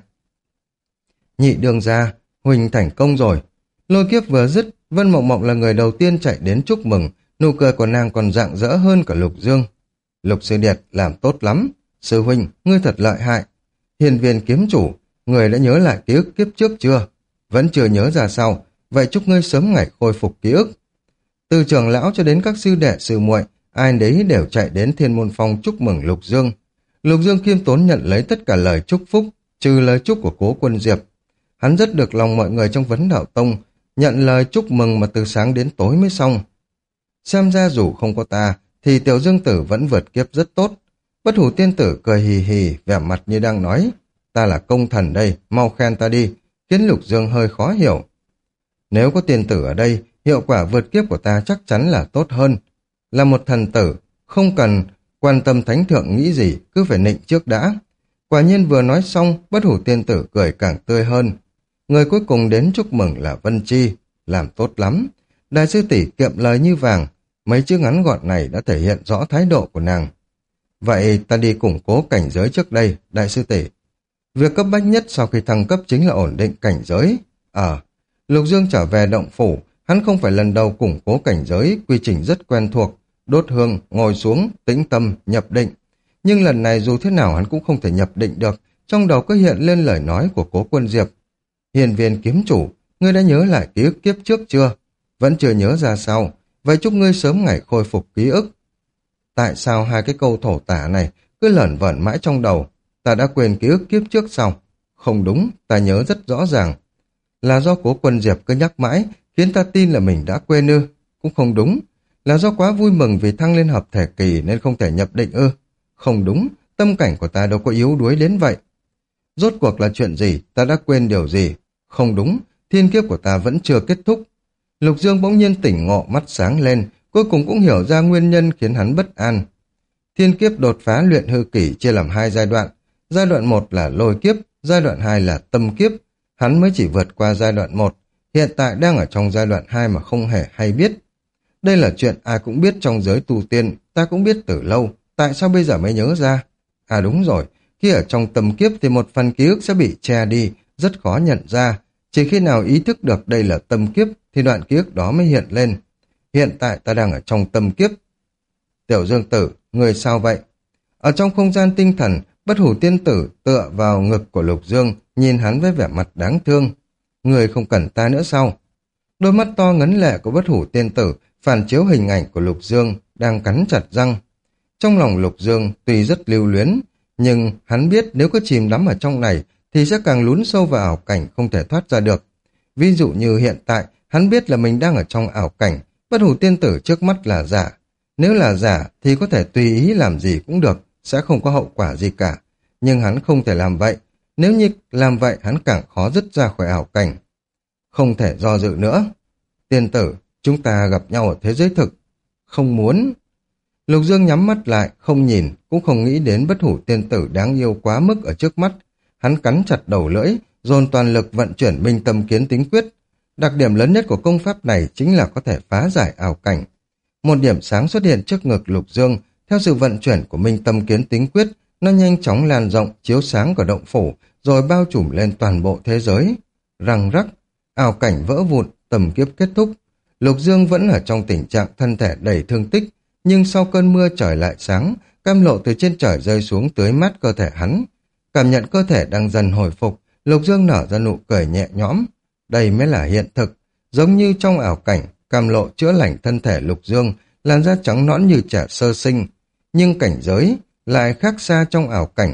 Nhị đường gia, Huỳnh thành công rồi. Lôi kiếp vừa dứt, Vân Mộng Mộng là người đầu tiên chạy đến chúc mừng, nụ cười của nàng còn rạng rỡ hơn cả Lục Dương. Lục sư điệt làm tốt lắm, sư huynh, ngươi thật lợi hại. Hiền viên kiếm chủ, người đã nhớ lại ký ức kiếp trước chưa? Vẫn chưa nhớ ra sao, vậy chúc ngươi sớm ngày khôi phục ký ức. Từ trưởng lão cho đến các sư đệ sư muội, ai đấy đều chạy đến Thiên Môn Phong chúc mừng Lục Dương. Lục Dương khiêm tốn nhận lấy tất cả lời chúc phúc, trừ lời chúc của Cố Quân Diệp. Hắn rất được lòng mọi người trong vấn đạo tông, nhận lời chúc mừng mà từ sáng đến tối mới xong. Xem ra dù không có ta, thì Tiểu Dương Tử vẫn vượt kiếp rất tốt. Bất Hủ Tiên Tử cười hì hì, vẻ mặt như đang nói, ta là công thần đây, mau khen ta đi, khiến Lục Dương hơi khó hiểu. Nếu có tiên tử ở đây, hiệu quả vượt kiếp của ta chắc chắn là tốt hơn. Là một thần tử, không cần quan tâm thánh thượng nghĩ gì, cứ phải nịnh trước đã. Quả nhiên vừa nói xong, Bất Hủ Tiên Tử cười càng tươi hơn. Người cuối cùng đến chúc mừng là Vân Chi, làm tốt lắm. Đại sư tỷ kiệm lời như vàng, mấy chữ ngắn gọn này đã thể hiện rõ thái độ của nàng. Vậy ta đi củng cố cảnh giới trước đây, đại sư tỷ. Việc cấp bách nhất sau khi thăng cấp chính là ổn định cảnh giới. Lục Dương trở về động phủ, hắn không phải lần đầu củng cố cảnh giới, quy trình rất quen thuộc, đốt hương, ngồi xuống, tĩnh tâm, nhập định. Nhưng lần này dù thế nào hắn cũng không thể nhập định được, trong đầu có hiện lên lời nói của Cố Quân Diệp. Hiền viên kiếm chủ, ngươi đã nhớ lại ký ức kiếp trước chưa? Vẫn chưa nhớ ra sao? Vậy chúc ngươi sớm ngày khôi phục ký ức. Tại sao hai cái câu thổ tả này cứ lởn vởn mãi trong đầu? Ta đã quên ký ức kiếp trước sao? Không đúng, ta nhớ rất rõ ràng. Là do Cố Quân Diệp cứ nhắc mãi, khiến ta tin là mình đã quên ư? Cũng không đúng. Là do quá vui mừng vì thăng lên hợp thể kỳ nên không thể nhập định ư? Không đúng, tâm cảnh của ta đâu có yếu đuối đến vậy. Rốt cuộc là chuyện gì? Ta đã quên điều gì? Không đúng, thiên kiếp của ta vẫn chưa kết thúc. Lục Dương bỗng nhiên tỉnh ngộ, mắt sáng lên, cuối cùng cũng hiểu ra nguyên nhân khiến hắn bất an. Thiên kiếp đột phá luyện hư kỳ chia làm hai giai đoạn. Giai đoạn 1 là lôi kiếp, giai đoạn 2 là tâm kiếp. Hắn mới chỉ vượt qua giai đoạn 1, hiện tại đang ở trong giai đoạn 2 mà không hề hay biết. Đây là chuyện ai cũng biết trong giới tu tiên, ta cũng biết từ lâu, tại sao bây giờ mới nhớ ra? À đúng rồi, khi ở trong tâm kiếp thì một phần ký ức sẽ bị che đi, rất khó nhận ra. Chỉ khi nào ý thức được đây là tâm kiếp thì đoạn ký ức đó mới hiện lên. Hiện tại ta đang ở trong tâm kiếp. Tiểu Dương Tử, người sao vậy? Ở trong không gian tinh thần, Bất Hủ Tiên Tử tựa vào ngực của Lục Dương, nhìn hắn với vẻ mặt đáng thương. Người không cần ta nữa sao? Đôi mắt to ngấn lệ của Bất Hủ Tiên Tử phản chiếu hình ảnh của Lục Dương đang cắn chặt răng. Trong lòng Lục Dương tuy rất lưu luyến, nhưng hắn biết nếu có chìm đắm ở trong này thì sẽ càng lún sâu vào ảo cảnh không thể thoát ra được. Ví dụ như hiện tại, hắn biết là mình đang ở trong ảo cảnh, Bất Hủ Tiên Tử trước mắt là giả. Nếu là giả thì có thể tùy ý làm gì cũng được, sẽ không có hậu quả gì cả. Nhưng hắn không thể làm vậy. Nếu như làm vậy hắn càng khó dứt ra khỏi ảo cảnh. Không thể do dự nữa. Tiên tử, chúng ta gặp nhau ở thế giới thực. Không muốn. Lục Dương nhắm mắt lại, không nhìn, cũng không nghĩ đến Bất Hủ Tiên Tử đáng yêu quá mức ở trước mắt. Hắn cắn chặt đầu lưỡi, dồn toàn lực vận chuyển Minh Tâm Kiến Tính Quyết. Đặc điểm lớn nhất của công pháp này chính là có thể phá giải ảo cảnh. Một điểm sáng xuất hiện trước ngực Lục Dương, theo sự vận chuyển của Minh Tâm Kiến Tính Quyết, nó nhanh chóng lan rộng, chiếu sáng cả động phủ, rồi bao trùm lên toàn bộ thế giới. Răng rắc, ảo cảnh vỡ vụn, tầm kiếp kết thúc. Lục Dương vẫn ở trong tình trạng thân thể đầy thương tích, nhưng sau cơn mưa trời lại sáng, cam lộ từ trên trời rơi xuống tưới mát cơ thể hắn. Cảm nhận cơ thể đang dần hồi phục, Lục Dương nở ra nụ cười nhẹ nhõm. Đây mới là hiện thực, giống như trong ảo cảnh, cam lộ chữa lành thân thể Lục Dương, làn da trắng nõn như trẻ sơ sinh. Nhưng cảnh giới lại khác xa trong ảo cảnh.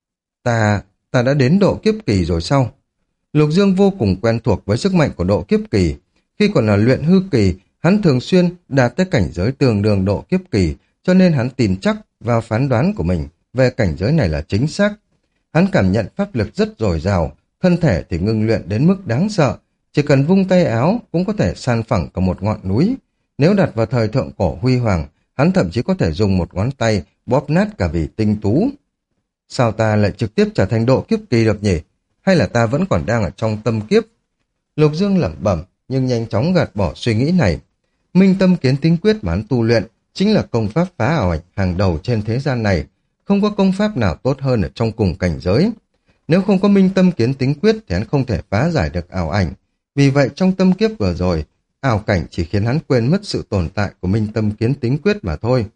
Ta đã đến độ kiếp kỳ rồi sao? Lục Dương vô cùng quen thuộc với sức mạnh của độ kiếp kỳ. Khi còn là luyện hư kỳ, hắn thường xuyên đạt tới cảnh giới tương đương độ kiếp kỳ, cho nên hắn tin chắc vào phán đoán của mình về cảnh giới này là chính xác. Hắn cảm nhận pháp lực rất dồi dào, thân thể thì ngưng luyện đến mức đáng sợ, chỉ cần vung tay áo cũng có thể san phẳng cả một ngọn núi. Nếu đặt vào thời thượng cổ huy hoàng, hắn thậm chí có thể dùng một ngón tay bóp nát cả vì tinh tú. Sao ta lại trực tiếp trở thành độ kiếp kỳ được nhỉ? Hay là ta vẫn còn đang ở trong tâm kiếp? Lục Dương lẩm bẩm, nhưng nhanh chóng gạt bỏ suy nghĩ này. Minh Tâm Kiến Tính Quyết mà hắn tu luyện chính là công pháp phá ảo ảnh hàng đầu trên thế gian này. Không có công pháp nào tốt hơn ở trong cùng cảnh giới. Nếu không có Minh Tâm Kiến Tính Quyết thì hắn không thể phá giải được ảo ảnh. Vì vậy trong tâm kiếp vừa rồi, ảo cảnh chỉ khiến hắn quên mất sự tồn tại của Minh Tâm Kiến Tính Quyết mà thôi.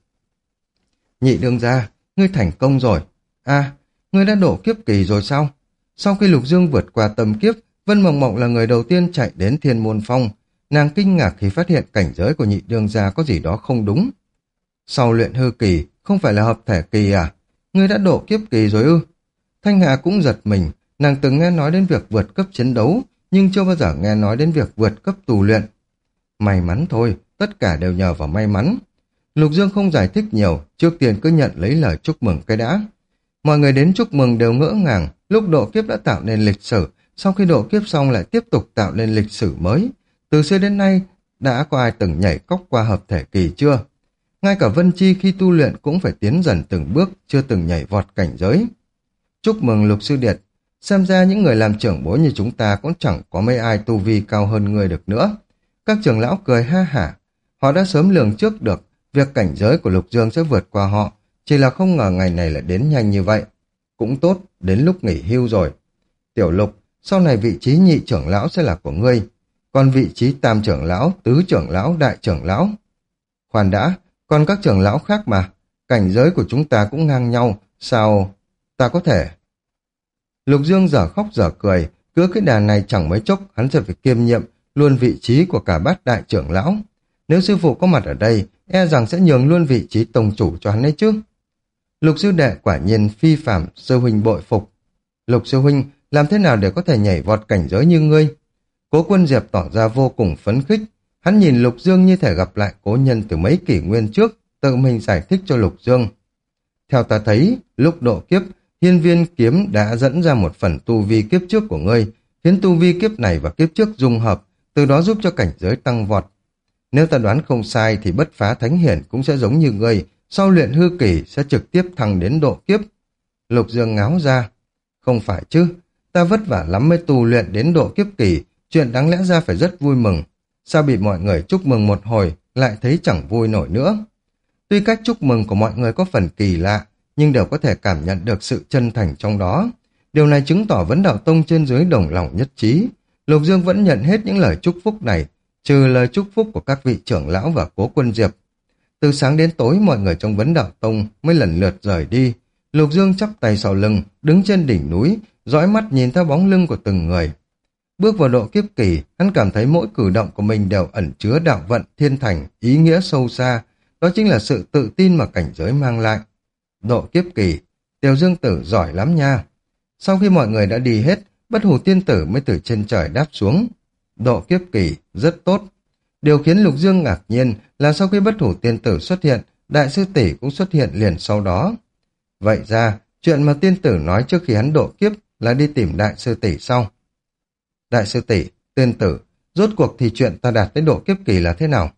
Nhị đương gia, ngươi thành công rồi. À, ngươi đã độ kiếp kỳ rồi sao? Sau khi Lục Dương vượt qua tâm kiếp, Vân Mộng Mộng là người đầu tiên chạy đến Thiên Môn Phong. Nàng kinh ngạc khi phát hiện cảnh giới của nhị đương gia có gì đó không đúng. Sau luyện hư kỳ, không phải là hợp thể kỳ à? Ngươi đã độ kiếp kỳ rồi ư? Thanh Hà cũng giật mình, nàng từng nghe nói đến việc vượt cấp chiến đấu, nhưng chưa bao giờ nghe nói đến việc vượt cấp tu luyện. May mắn thôi, tất cả đều nhờ vào may mắn. Lục Dương không giải thích nhiều, trước tiên cứ nhận lấy lời chúc mừng cái đã. Mọi người đến chúc mừng đều ngỡ ngàng, lúc độ kiếp đã tạo nên lịch sử, sau khi độ kiếp xong lại tiếp tục tạo nên lịch sử mới. Từ xưa đến nay, đã có ai từng nhảy cóc qua hợp thể kỳ chưa? Ngay cả Vân Chi khi tu luyện cũng phải tiến dần từng bước, chưa từng nhảy vọt cảnh giới. Chúc mừng Lục Sư Điệt, xem ra những người làm trưởng bối như chúng ta cũng chẳng có mấy ai tu vi cao hơn người được nữa. Các trưởng lão cười ha hả, họ đã sớm lường trước được việc cảnh giới của Lục Dương sẽ vượt qua họ, chỉ là không ngờ ngày này lại đến nhanh như vậy. Cũng tốt, đến lúc nghỉ hưu rồi. Tiểu Lục, sau này vị trí nhị trưởng lão sẽ là của ngươi, còn vị trí tam trưởng lão, tứ trưởng lão, đại trưởng lão. Khoan đã, còn các trưởng lão khác mà, cảnh giới của chúng ta cũng ngang nhau, sao ta có thể... Lục Dương dở khóc dở cười, cứ cái đà này chẳng mấy chốc hắn sẽ phải kiêm nhiệm luôn vị trí của cả bát đại trưởng lão. Nếu sư phụ có mặt ở đây, e rằng sẽ nhường luôn vị trí tông chủ cho hắn ấy chứ. Lục sư đệ quả nhiên phi phàm, sư huynh bội phục. Lục sư huynh, làm thế nào để có thể nhảy vọt cảnh giới như ngươi? Cố Quân Diệp tỏ ra vô cùng phấn khích. Hắn nhìn Lục Dương như thể gặp lại cố nhân từ mấy kỷ nguyên trước, tự mình giải thích cho Lục Dương. Theo ta thấy, lúc độ kiếp, hiên viên kiếm đã dẫn ra một phần tu vi kiếp trước của ngươi, khiến tu vi kiếp này và kiếp trước dung hợp, từ đó giúp cho cảnh giới tăng vọt. Nếu ta đoán không sai thì bất phá thánh hiển cũng sẽ giống như ngươi, sau luyện hư kỳ sẽ trực tiếp thăng đến độ kiếp. Lục Dương ngáo ra. Không phải chứ, ta vất vả lắm mới tu luyện đến độ kiếp kỳ, chuyện đáng lẽ ra phải rất vui mừng. Sao bị mọi người chúc mừng một hồi, lại thấy chẳng vui nổi nữa? Tuy cách chúc mừng của mọi người có phần kỳ lạ, nhưng đều có thể cảm nhận được sự chân thành trong đó. Điều này chứng tỏ Vấn Đạo Tông trên dưới đồng lòng nhất trí. Lục Dương vẫn nhận hết những lời chúc phúc này, trừ lời chúc phúc của các vị trưởng lão và Cố Quân Diệp. Từ sáng đến tối, mọi người trong Vấn Đạo Tông mới lần lượt rời đi. Lục Dương chắp tay sau lưng, đứng trên đỉnh núi, dõi mắt nhìn theo bóng lưng của từng người. Bước vào độ kiếp kỳ, hắn cảm thấy mỗi cử động của mình đều ẩn chứa đạo vận thiên thành, ý nghĩa sâu xa. Đó chính là sự tự tin mà cảnh giới mang lại. Độ kiếp kỳ, Tiểu Dương Tử giỏi lắm nha. Sau khi mọi người đã đi hết, Bất Hủ Tiên Tử mới từ trên trời đáp xuống. Độ kiếp kỳ, rất tốt. Điều khiến Lục Dương ngạc nhiên là sau khi Bất Hủ Tiên Tử xuất hiện, Đại sư tỷ cũng xuất hiện liền sau đó. Vậy ra, chuyện mà tiên tử nói trước khi hắn độ kiếp là đi tìm đại sư tỷ sau. Đại sư tỷ, tiên tử, rốt cuộc thì chuyện ta đạt đến độ kiếp kỳ là thế nào?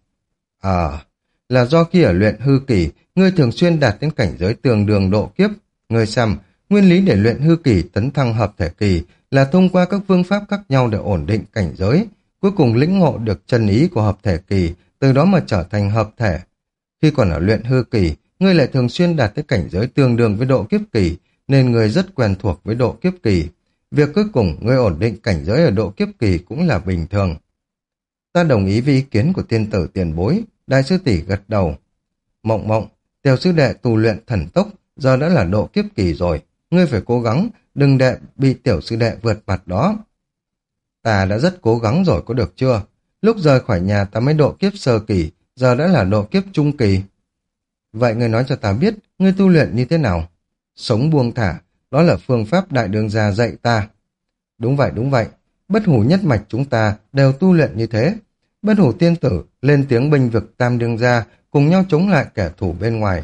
Là do khi ở luyện hư kỳ, ngươi thường xuyên đạt đến cảnh giới tương đương độ kiếp. Ngươi xem, nguyên lý để luyện hư kỳ tấn thăng hợp thể kỳ là thông qua các phương pháp khác nhau để ổn định cảnh giới, cuối cùng lĩnh ngộ được chân ý của hợp thể kỳ, từ đó mà trở thành hợp thể. Khi còn ở luyện hư kỳ, ngươi lại thường xuyên đạt tới cảnh giới tương đương với độ kiếp kỳ, nên ngươi rất quen thuộc với độ kiếp kỳ. Việc cuối cùng ngươi ổn định cảnh giới ở độ kiếp kỳ cũng là bình thường. Ta đồng ý với ý kiến của tiên tử tiền bối, đại sư tỷ gật đầu. Mộng Mộng, tiểu sư đệ tu luyện thần tốc, giờ đã là độ kiếp kỳ rồi, ngươi phải cố gắng, đừng để bị tiểu sư đệ vượt mặt đó. Ta đã rất cố gắng rồi có được chưa? Lúc rời khỏi nhà ta mới độ kiếp sơ kỳ, giờ đã là độ kiếp trung kỳ. Vậy ngươi nói cho ta biết, ngươi tu luyện như thế nào? Sống buông thả, đó là phương pháp đại đường gia dạy ta. Đúng vậy, Bất Hủ nhất mạch chúng ta đều tu luyện như thế. Bất Hủ tiên tử lên tiếng bênh vực tam đương gia, cùng nhau chống lại kẻ thù bên ngoài.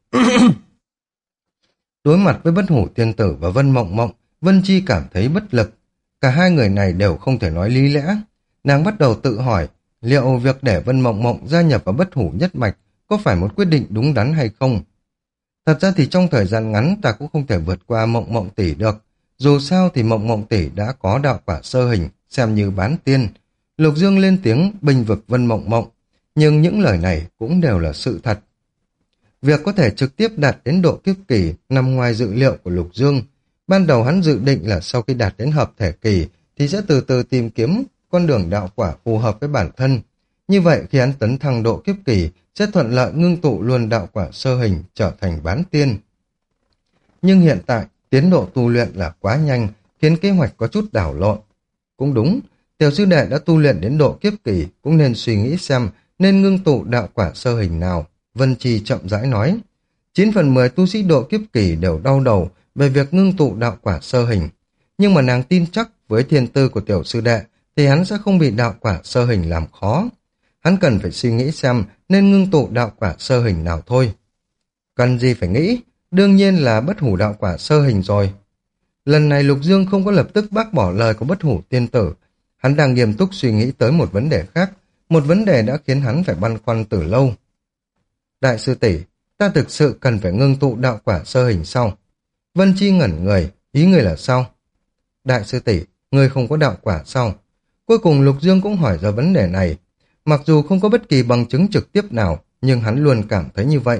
Đối mặt với Bất Hủ tiên tử và Vân Mộng Mộng, Vân Chi cảm thấy bất lực. Cả hai người này đều không thể nói lý lẽ. Nàng bắt đầu tự hỏi, liệu việc để Vân Mộng Mộng gia nhập vào Bất Hủ nhất mạch có phải một quyết định đúng đắn hay không? Thật ra thì trong thời gian ngắn ta cũng không thể vượt qua Mộng Mộng tỷ được. Dù sao thì Mộng Mộng tỷ đã có đạo quả sơ hình, xem như bán tiên. Lục Dương lên tiếng bênh vực Vân Mộng Mộng, nhưng những lời này cũng đều là sự thật. Việc có thể trực tiếp đạt đến độ kiếp kỳ nằm ngoài dự liệu của Lục Dương. Ban đầu hắn dự định là sau khi đạt đến hợp thể kỳ thì sẽ từ từ tìm kiếm con đường đạo quả phù hợp với bản thân. Như vậy khi hắn tấn thăng độ kiếp kỳ sẽ thuận lợi ngưng tụ luôn đạo quả sơ hình trở thành bán tiên. Nhưng hiện tại tiến độ tu luyện là quá nhanh, khiến kế hoạch có chút đảo lộn. Cũng đúng, tiểu sư đệ đã tu luyện đến độ kiếp kỳ cũng nên suy nghĩ xem nên ngưng tụ đạo quả sơ hình nào. Vân Chi chậm rãi nói, 9/10 tu sĩ độ kiếp kỳ đều đau đầu về việc ngưng tụ đạo quả sơ hình. Nhưng mà nàng tin chắc với thiên tư của tiểu sư đệ thì hắn sẽ không bị đạo quả sơ hình làm khó. Hắn cần phải suy nghĩ xem nên ngưng tụ đạo quả sơ hình nào thôi. Cần gì phải nghĩ, đương nhiên là Bất Hủ đạo quả sơ hình rồi. Lần này Lục Dương không có lập tức bác bỏ lời của Bất Hủ tiên tử. Hắn đang nghiêm túc suy nghĩ tới một vấn đề khác, một vấn đề đã khiến hắn phải băn khoăn từ lâu. Đại sư tỷ, ta thực sự cần phải ngưng tụ đạo quả sơ hình sao? Vân Chi ngẩn người, ý người là sao? Đại sư tỷ, người không có đạo quả sao? Cuối cùng Lục Dương cũng hỏi ra vấn đề này. Mặc dù không có bất kỳ bằng chứng trực tiếp nào, nhưng hắn luôn cảm thấy như vậy.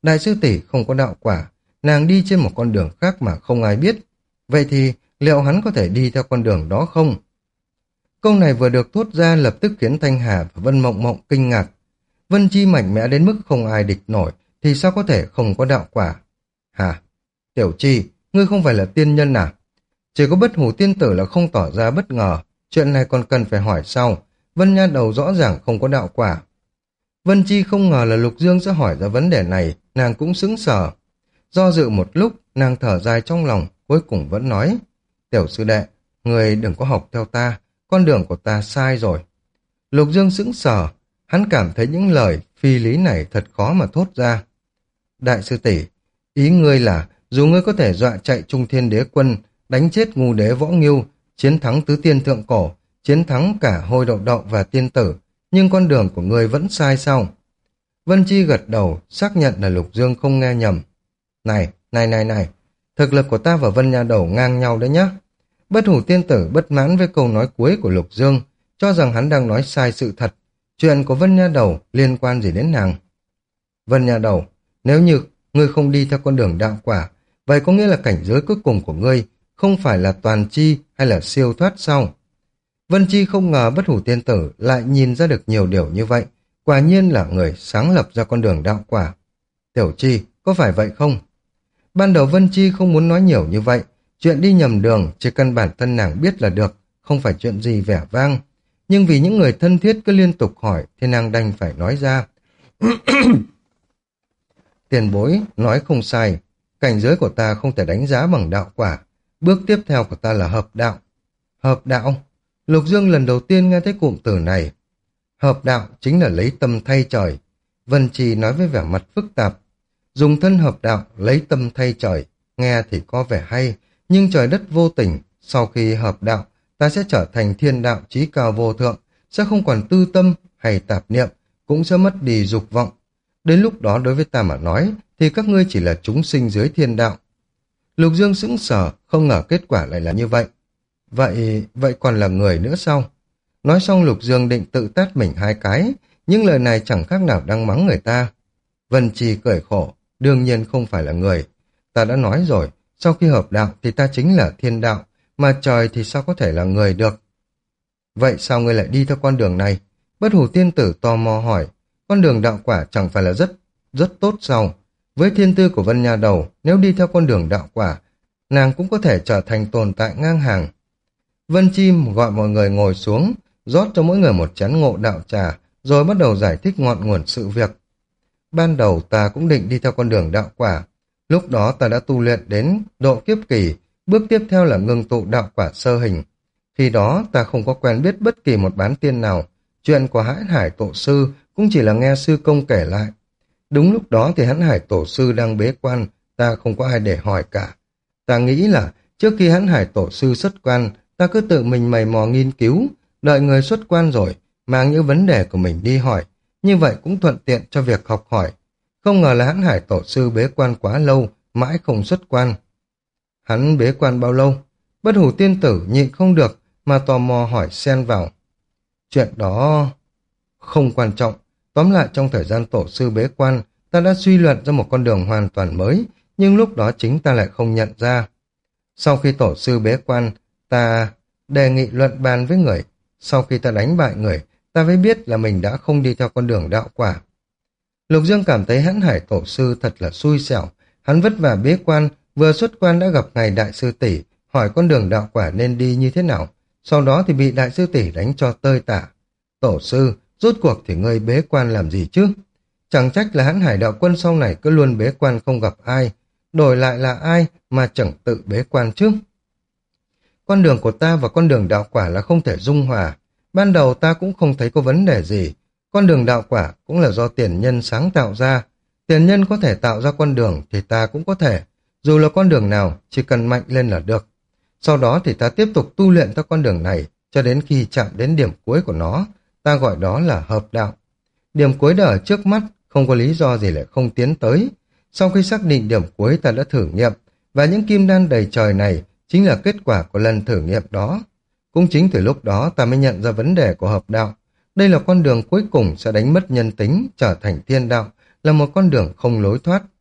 Đại sư tỷ không có đạo quả, nàng đi trên một con đường khác mà không ai biết. Vậy thì liệu hắn có thể đi theo con đường đó không? Câu này vừa được thốt ra lập tức khiến Thanh Hà và Vân Mộng Mộng kinh ngạc. Vân Chi mạnh mẽ đến mức không ai địch nổi, thì sao có thể không có đạo quả? Hả? Tiểu Chi, ngươi không phải là tiên nhân à? Chỉ có Bất Hủ tiên tử là không tỏ ra bất ngờ, chuyện này còn cần phải hỏi sau. Vân Nha Đầu rõ ràng không có đạo quả. Vân Chi không ngờ là Lục Dương sẽ hỏi ra vấn đề này, nàng cũng sững sờ. Do dự một lúc, nàng thở dài trong lòng, cuối cùng vẫn nói, tiểu sư đệ, người đừng có học theo ta, con đường của ta sai rồi. Lục Dương sững sờ, hắn cảm thấy những lời phi lý này thật khó mà thốt ra. Đại sư tỷ, ý ngươi là dù ngươi có thể dọa chạy Trung Thiên Đế Quân, đánh chết Ngu Đế Võ Ngưu, chiến thắng Tứ Tiên Thượng Cổ, chiến thắng cả Hôi Đậu Đậu và Tiên Tử, nhưng con đường của ngươi vẫn sai sao? Vân Chi gật đầu, xác nhận là Lục Dương không nghe nhầm. Này, thực lực của ta và Vân Nha Đầu ngang nhau đấy nhá. Bất Hủ tiên tử bất mãn với câu nói cuối của Lục Dương, cho rằng hắn đang nói sai sự thật. Chuyện của Vân Nha Đầu liên quan gì đến nàng? Vân Nha Đầu, nếu như ngươi không đi theo con đường đạo quả, vậy có nghĩa là cảnh giới cuối cùng của ngươi không phải là toàn chi hay là siêu thoát sao? Vân Chi không ngờ Bất Hủ tiên tử lại nhìn ra được nhiều điều như vậy, quả nhiên là người sáng lập ra con đường đạo quả. Tiểu Chi, có phải vậy không? Ban đầu Vân Chi không muốn nói nhiều như vậy, chuyện đi nhầm đường chỉ cần bản thân nàng biết là được, không phải chuyện gì vẻ vang. Nhưng vì những người thân thiết cứ liên tục hỏi thì nàng đành phải nói ra. Tiền bối nói không sai, cảnh giới của ta không thể đánh giá bằng đạo quả, bước tiếp theo của ta là hợp đạo. Hợp đạo? Lục Dương lần đầu tiên nghe thấy cụm từ này. Hợp đạo chính là lấy tâm thay trời. Vân Chi nói với vẻ mặt phức tạp. Dùng thân hợp đạo, lấy tâm thay trời. Nghe thì có vẻ hay, nhưng trời đất vô tình. Sau khi hợp đạo, ta sẽ trở thành thiên đạo chí cao vô thượng, sẽ không còn tư tâm hay tạp niệm, cũng sẽ mất đi dục vọng. Đến lúc đó đối với ta mà nói, thì các ngươi chỉ là chúng sinh dưới thiên đạo. Lục Dương sững sờ, không ngờ kết quả lại là như vậy. Vậy còn là người nữa sao? Nói xong Lục Dương định tự tát mình 2 cái, những lời này chẳng khác nào đang mắng người ta. Vân Chi cười khổ, đương nhiên không phải là người. Ta đã nói rồi, sau khi hợp đạo thì ta chính là thiên đạo, mà trời thì sao có thể là người được. Vậy sao ngươi lại đi theo con đường này? Bất Hủ tiên tử tò mò hỏi, con đường đạo quả chẳng phải là rất tốt sao? Với thiên tư của Vân Nha Đầu, nếu đi theo con đường đạo quả, nàng cũng có thể trở thành tồn tại ngang hàng. Vân Chim gọi mọi người ngồi xuống, rót cho mỗi người một chén ngộ đạo trà, rồi bắt đầu giải thích ngọn nguồn sự việc. Ban đầu ta cũng định đi theo con đường đạo quả, lúc đó ta đã tu luyện đến độ kiếp kỳ, bước tiếp theo là ngưng tụ đạo quả sơ hình. Khi đó ta không có quen biết bất kỳ một bán tiên nào, chuyện của Hãn Hải Tổ Sư cũng chỉ là nghe sư công kể lại. Đúng lúc đó thì Hãn Hải Tổ Sư đang bế quan, ta không có ai để hỏi cả. Ta nghĩ là trước khi Hãn Hải Tổ Sư xuất quan, ta cứ tự mình mày mò nghiên cứu, đợi người xuất quan rồi, mang những vấn đề của mình đi hỏi, như vậy cũng thuận tiện cho việc học hỏi. Không ngờ là Hãn Hải Tổ Sư bế quan quá lâu, mãi không xuất quan. Hắn bế quan bao lâu? Bất Hủ tiên tử nhịn không được, mà tò mò hỏi xen vào. Chuyện đó không quan trọng, tóm lại trong thời gian Tổ Sư bế quan, ta đã suy luận ra một con đường hoàn toàn mới, nhưng lúc đó chính ta lại không nhận ra. Sau khi Tổ Sư bế quan, ta đề nghị luận bàn với người. Sau khi ta đánh bại người, ta mới biết là mình đã không đi theo con đường đạo quả. Lục Dương cảm thấy Hãn Hải Tổ Sư thật là xui xẻo. Hắn vất vả bế quan, vừa xuất quan đã gặp ngài Đại Sư Tỷ, hỏi con đường đạo quả nên đi như thế nào. Sau đó thì bị Đại Sư Tỷ đánh cho tơi tả. Tổ Sư, rốt cuộc thì ngươi bế quan làm gì chứ? Chẳng trách là Hãn Hải Đạo Quân sau này cứ luôn bế quan không gặp ai. Đổi lại là ai mà chẳng tự bế quan chứ? Con đường của ta và con đường đạo quả là không thể dung hòa. Ban đầu ta cũng không thấy có vấn đề gì. Con đường đạo quả cũng là do tiền nhân sáng tạo ra. Tiền nhân có thể tạo ra con đường thì ta cũng có thể. Dù là con đường nào, chỉ cần mạnh lên là được. Sau đó thì ta tiếp tục tu luyện theo con đường này cho đến khi chạm đến điểm cuối của nó. Ta gọi đó là hợp đạo. Điểm cuối đã ở trước mắt, không có lý do gì lại không tiến tới. Sau khi xác định điểm cuối ta đã thử nghiệm, và những kim đan đầy trời này chính là kết quả của lần thử nghiệm đó. Cũng chính từ lúc đó ta mới nhận ra vấn đề của hợp đạo. Đây là con đường cuối cùng sẽ đánh mất nhân tính, trở thành thiên đạo, là một con đường không lối thoát.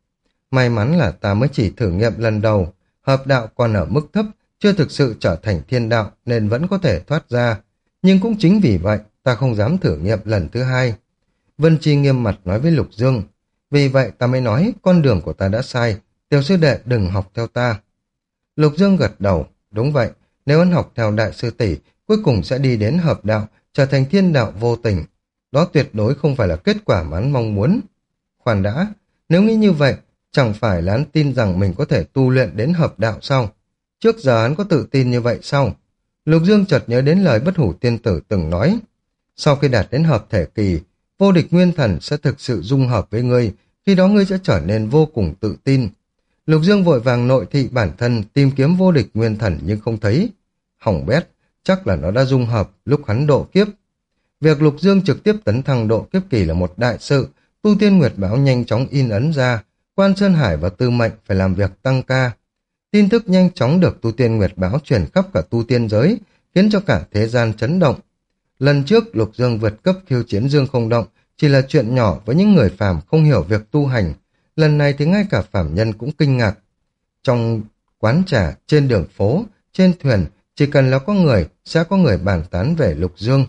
May mắn là ta mới chỉ thử nghiệm lần đầu, hợp đạo còn ở mức thấp, chưa thực sự trở thành thiên đạo nên vẫn có thể thoát ra. Nhưng cũng chính vì vậy, ta không dám thử nghiệm lần thứ hai. Vân Chi nghiêm mặt nói với Lục Dương. Vì vậy ta mới nói con đường của ta đã sai, tiểu sư đệ đừng học theo ta. Lục Dương gật đầu, đúng vậy, nếu hắn học theo đại sư tỷ, cuối cùng sẽ đi đến hợp đạo, trở thành thiên đạo vô tình. Đó tuyệt đối không phải là kết quả mà hắn mong muốn. Khoan đã, nếu nghĩ như vậy, chẳng phải là hắn tin rằng mình có thể tu luyện đến hợp đạo sao? Trước giờ hắn có tự tin như vậy sao? Lục Dương chợt nhớ đến lời Bất Hủ Tiên Tử từng nói. Sau khi đạt đến hợp thể kỳ, vô địch nguyên thần sẽ thực sự dung hợp với ngươi, khi đó ngươi sẽ trở nên vô cùng tự tin. Lục Dương vội vàng nội thị bản thân tìm kiếm vô địch nguyên thần nhưng không thấy. Hỏng bét, chắc là nó đã dung hợp lúc hắn độ kiếp. Việc Lục Dương trực tiếp tấn thăng độ kiếp kỳ là một đại sự, Tu Tiên Nguyệt Báo nhanh chóng in ấn ra, Quan Sơn Hải và Tư Mệnh phải làm việc tăng ca. Tin tức nhanh chóng được Tu Tiên Nguyệt Báo truyền khắp cả tu tiên giới, khiến cho cả thế gian chấn động. Lần trước Lục Dương vượt cấp khiêu chiến Dương Không Động chỉ là chuyện nhỏ với những người phàm không hiểu việc tu hành, lần này thì ngay cả phàm nhân cũng kinh ngạc. Trong quán trà, trên đường phố, trên thuyền, chỉ cần là có người, sẽ có người bàn tán về Lục Dương.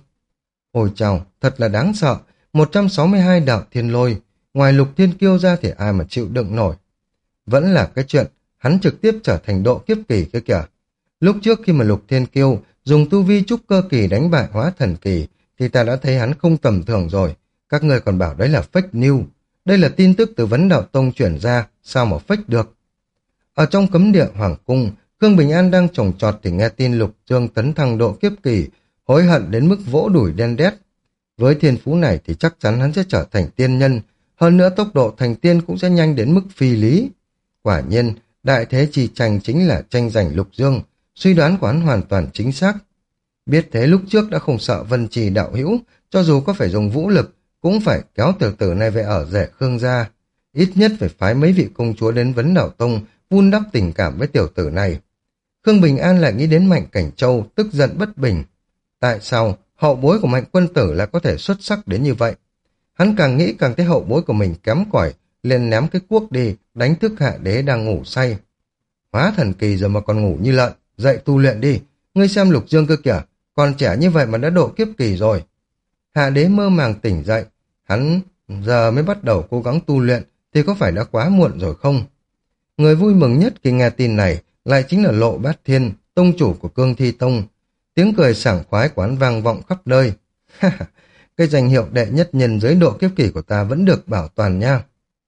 Ôi chào, thật là đáng sợ, 162 đạo thiên lôi, ngoài Lục Thiên Kiêu ra thì ai mà chịu đựng nổi. Vẫn là cái chuyện, hắn trực tiếp trở thành độ kiếp kỳ kia kìa. Lúc trước khi mà Lục Thiên Kiêu dùng tu vi trúc cơ kỳ đánh bại hóa thần kỳ, thì ta đã thấy hắn không tầm thường rồi. Các người còn bảo đấy là fake news. Đây là tin tức từ Vấn Đạo Tông chuyển ra, sao mà fake được. Ở trong cấm địa Hoàng Cung, Khương Bình An đang trồng trọt thì nghe tin Lục Dương tấn thăng độ kiếp kỳ, hối hận đến mức vỗ đùi đen đét. Với thiên phú này thì chắc chắn hắn sẽ trở thành tiên nhân, hơn nữa tốc độ thành tiên cũng sẽ nhanh đến mức phi lý. Quả nhiên, đại thế chi tranh chính là tranh giành Lục Dương, suy đoán của hắn hoàn toàn chính xác. Biết thế lúc trước đã không sợ Vân Trì đạo hữu, cho dù có phải dùng vũ lực, cũng phải kéo tiểu tử này về ở rể Khương gia. Ít nhất phải phái mấy vị công chúa đến Vấn Đảo Tông, vun đắp tình cảm với tiểu tử này. Khương Bình An lại nghĩ đến Mạnh Cảnh Châu, tức giận bất bình. Tại sao hậu bối của Mạnh Quân Tử lại có thể xuất sắc đến như vậy? Hắn càng nghĩ càng thấy hậu bối của mình kém cỏi, liền ném cái cuốc đi, đánh thức Hạ Đế đang ngủ say. Hóa thần kỳ rồi mà còn ngủ như lợn, dậy tu luyện đi, ngươi xem Lục Dương cơ kìa, còn trẻ như vậy mà đã độ kiếp kỳ rồi. Hạ Đế mơ màng tỉnh dậy, hắn giờ mới bắt đầu cố gắng tu luyện thì có phải đã quá muộn rồi không? Người vui mừng nhất khi nghe tin này lại chính là Lộ Bát Thiên, tông chủ của Cương Thi Tông. Tiếng cười sảng khoái quán vang vọng khắp nơi. Cái danh hiệu đệ nhất nhân giới độ kiếp kỳ của ta vẫn được bảo toàn nha.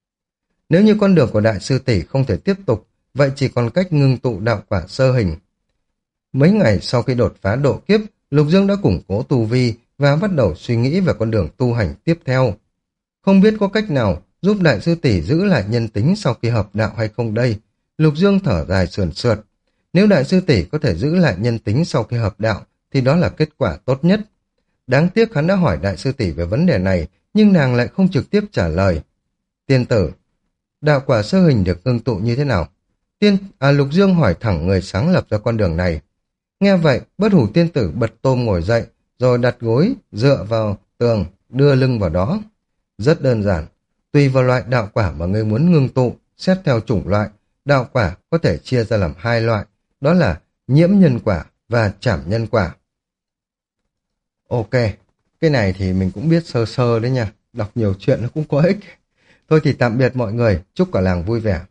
Nếu như con đường của đại sư tỷ không thể tiếp tục, vậy chỉ còn cách ngưng tụ đạo quả sơ hình. Mấy ngày sau khi đột phá độ kiếp, Lục Dương đã củng cố tu vi và bắt đầu suy nghĩ về con đường tu hành tiếp theo. Không biết có cách nào giúp đại sư tỷ giữ lại nhân tính sau khi hợp đạo hay không đây? Lục Dương thở dài sườn sượt. Nếu đại sư tỷ có thể giữ lại nhân tính sau khi hợp đạo, thì đó là kết quả tốt nhất. Đáng tiếc hắn đã hỏi đại sư tỷ về vấn đề này, nhưng nàng lại không trực tiếp trả lời. Tiên tử, đạo quả sơ hình được ngưng tụ như thế nào? Lục Dương hỏi thẳng người sáng lập ra con đường này. Nghe vậy, Bất Hủ Tiên tử bật tôm ngồi dậy, rồi đặt gối, dựa vào tường, đưa lưng vào đó. Rất đơn giản, tùy vào loại đạo quả mà ngươi muốn ngưng tụ, xét theo chủng loại, đạo quả có thể chia ra làm hai loại, đó là nhiễm nhân quả và trảm nhân quả. Ok, cái này thì mình cũng biết sơ sơ đấy nha, đọc nhiều chuyện nó cũng có ích. Thôi thì tạm biệt mọi người, chúc cả làng vui vẻ.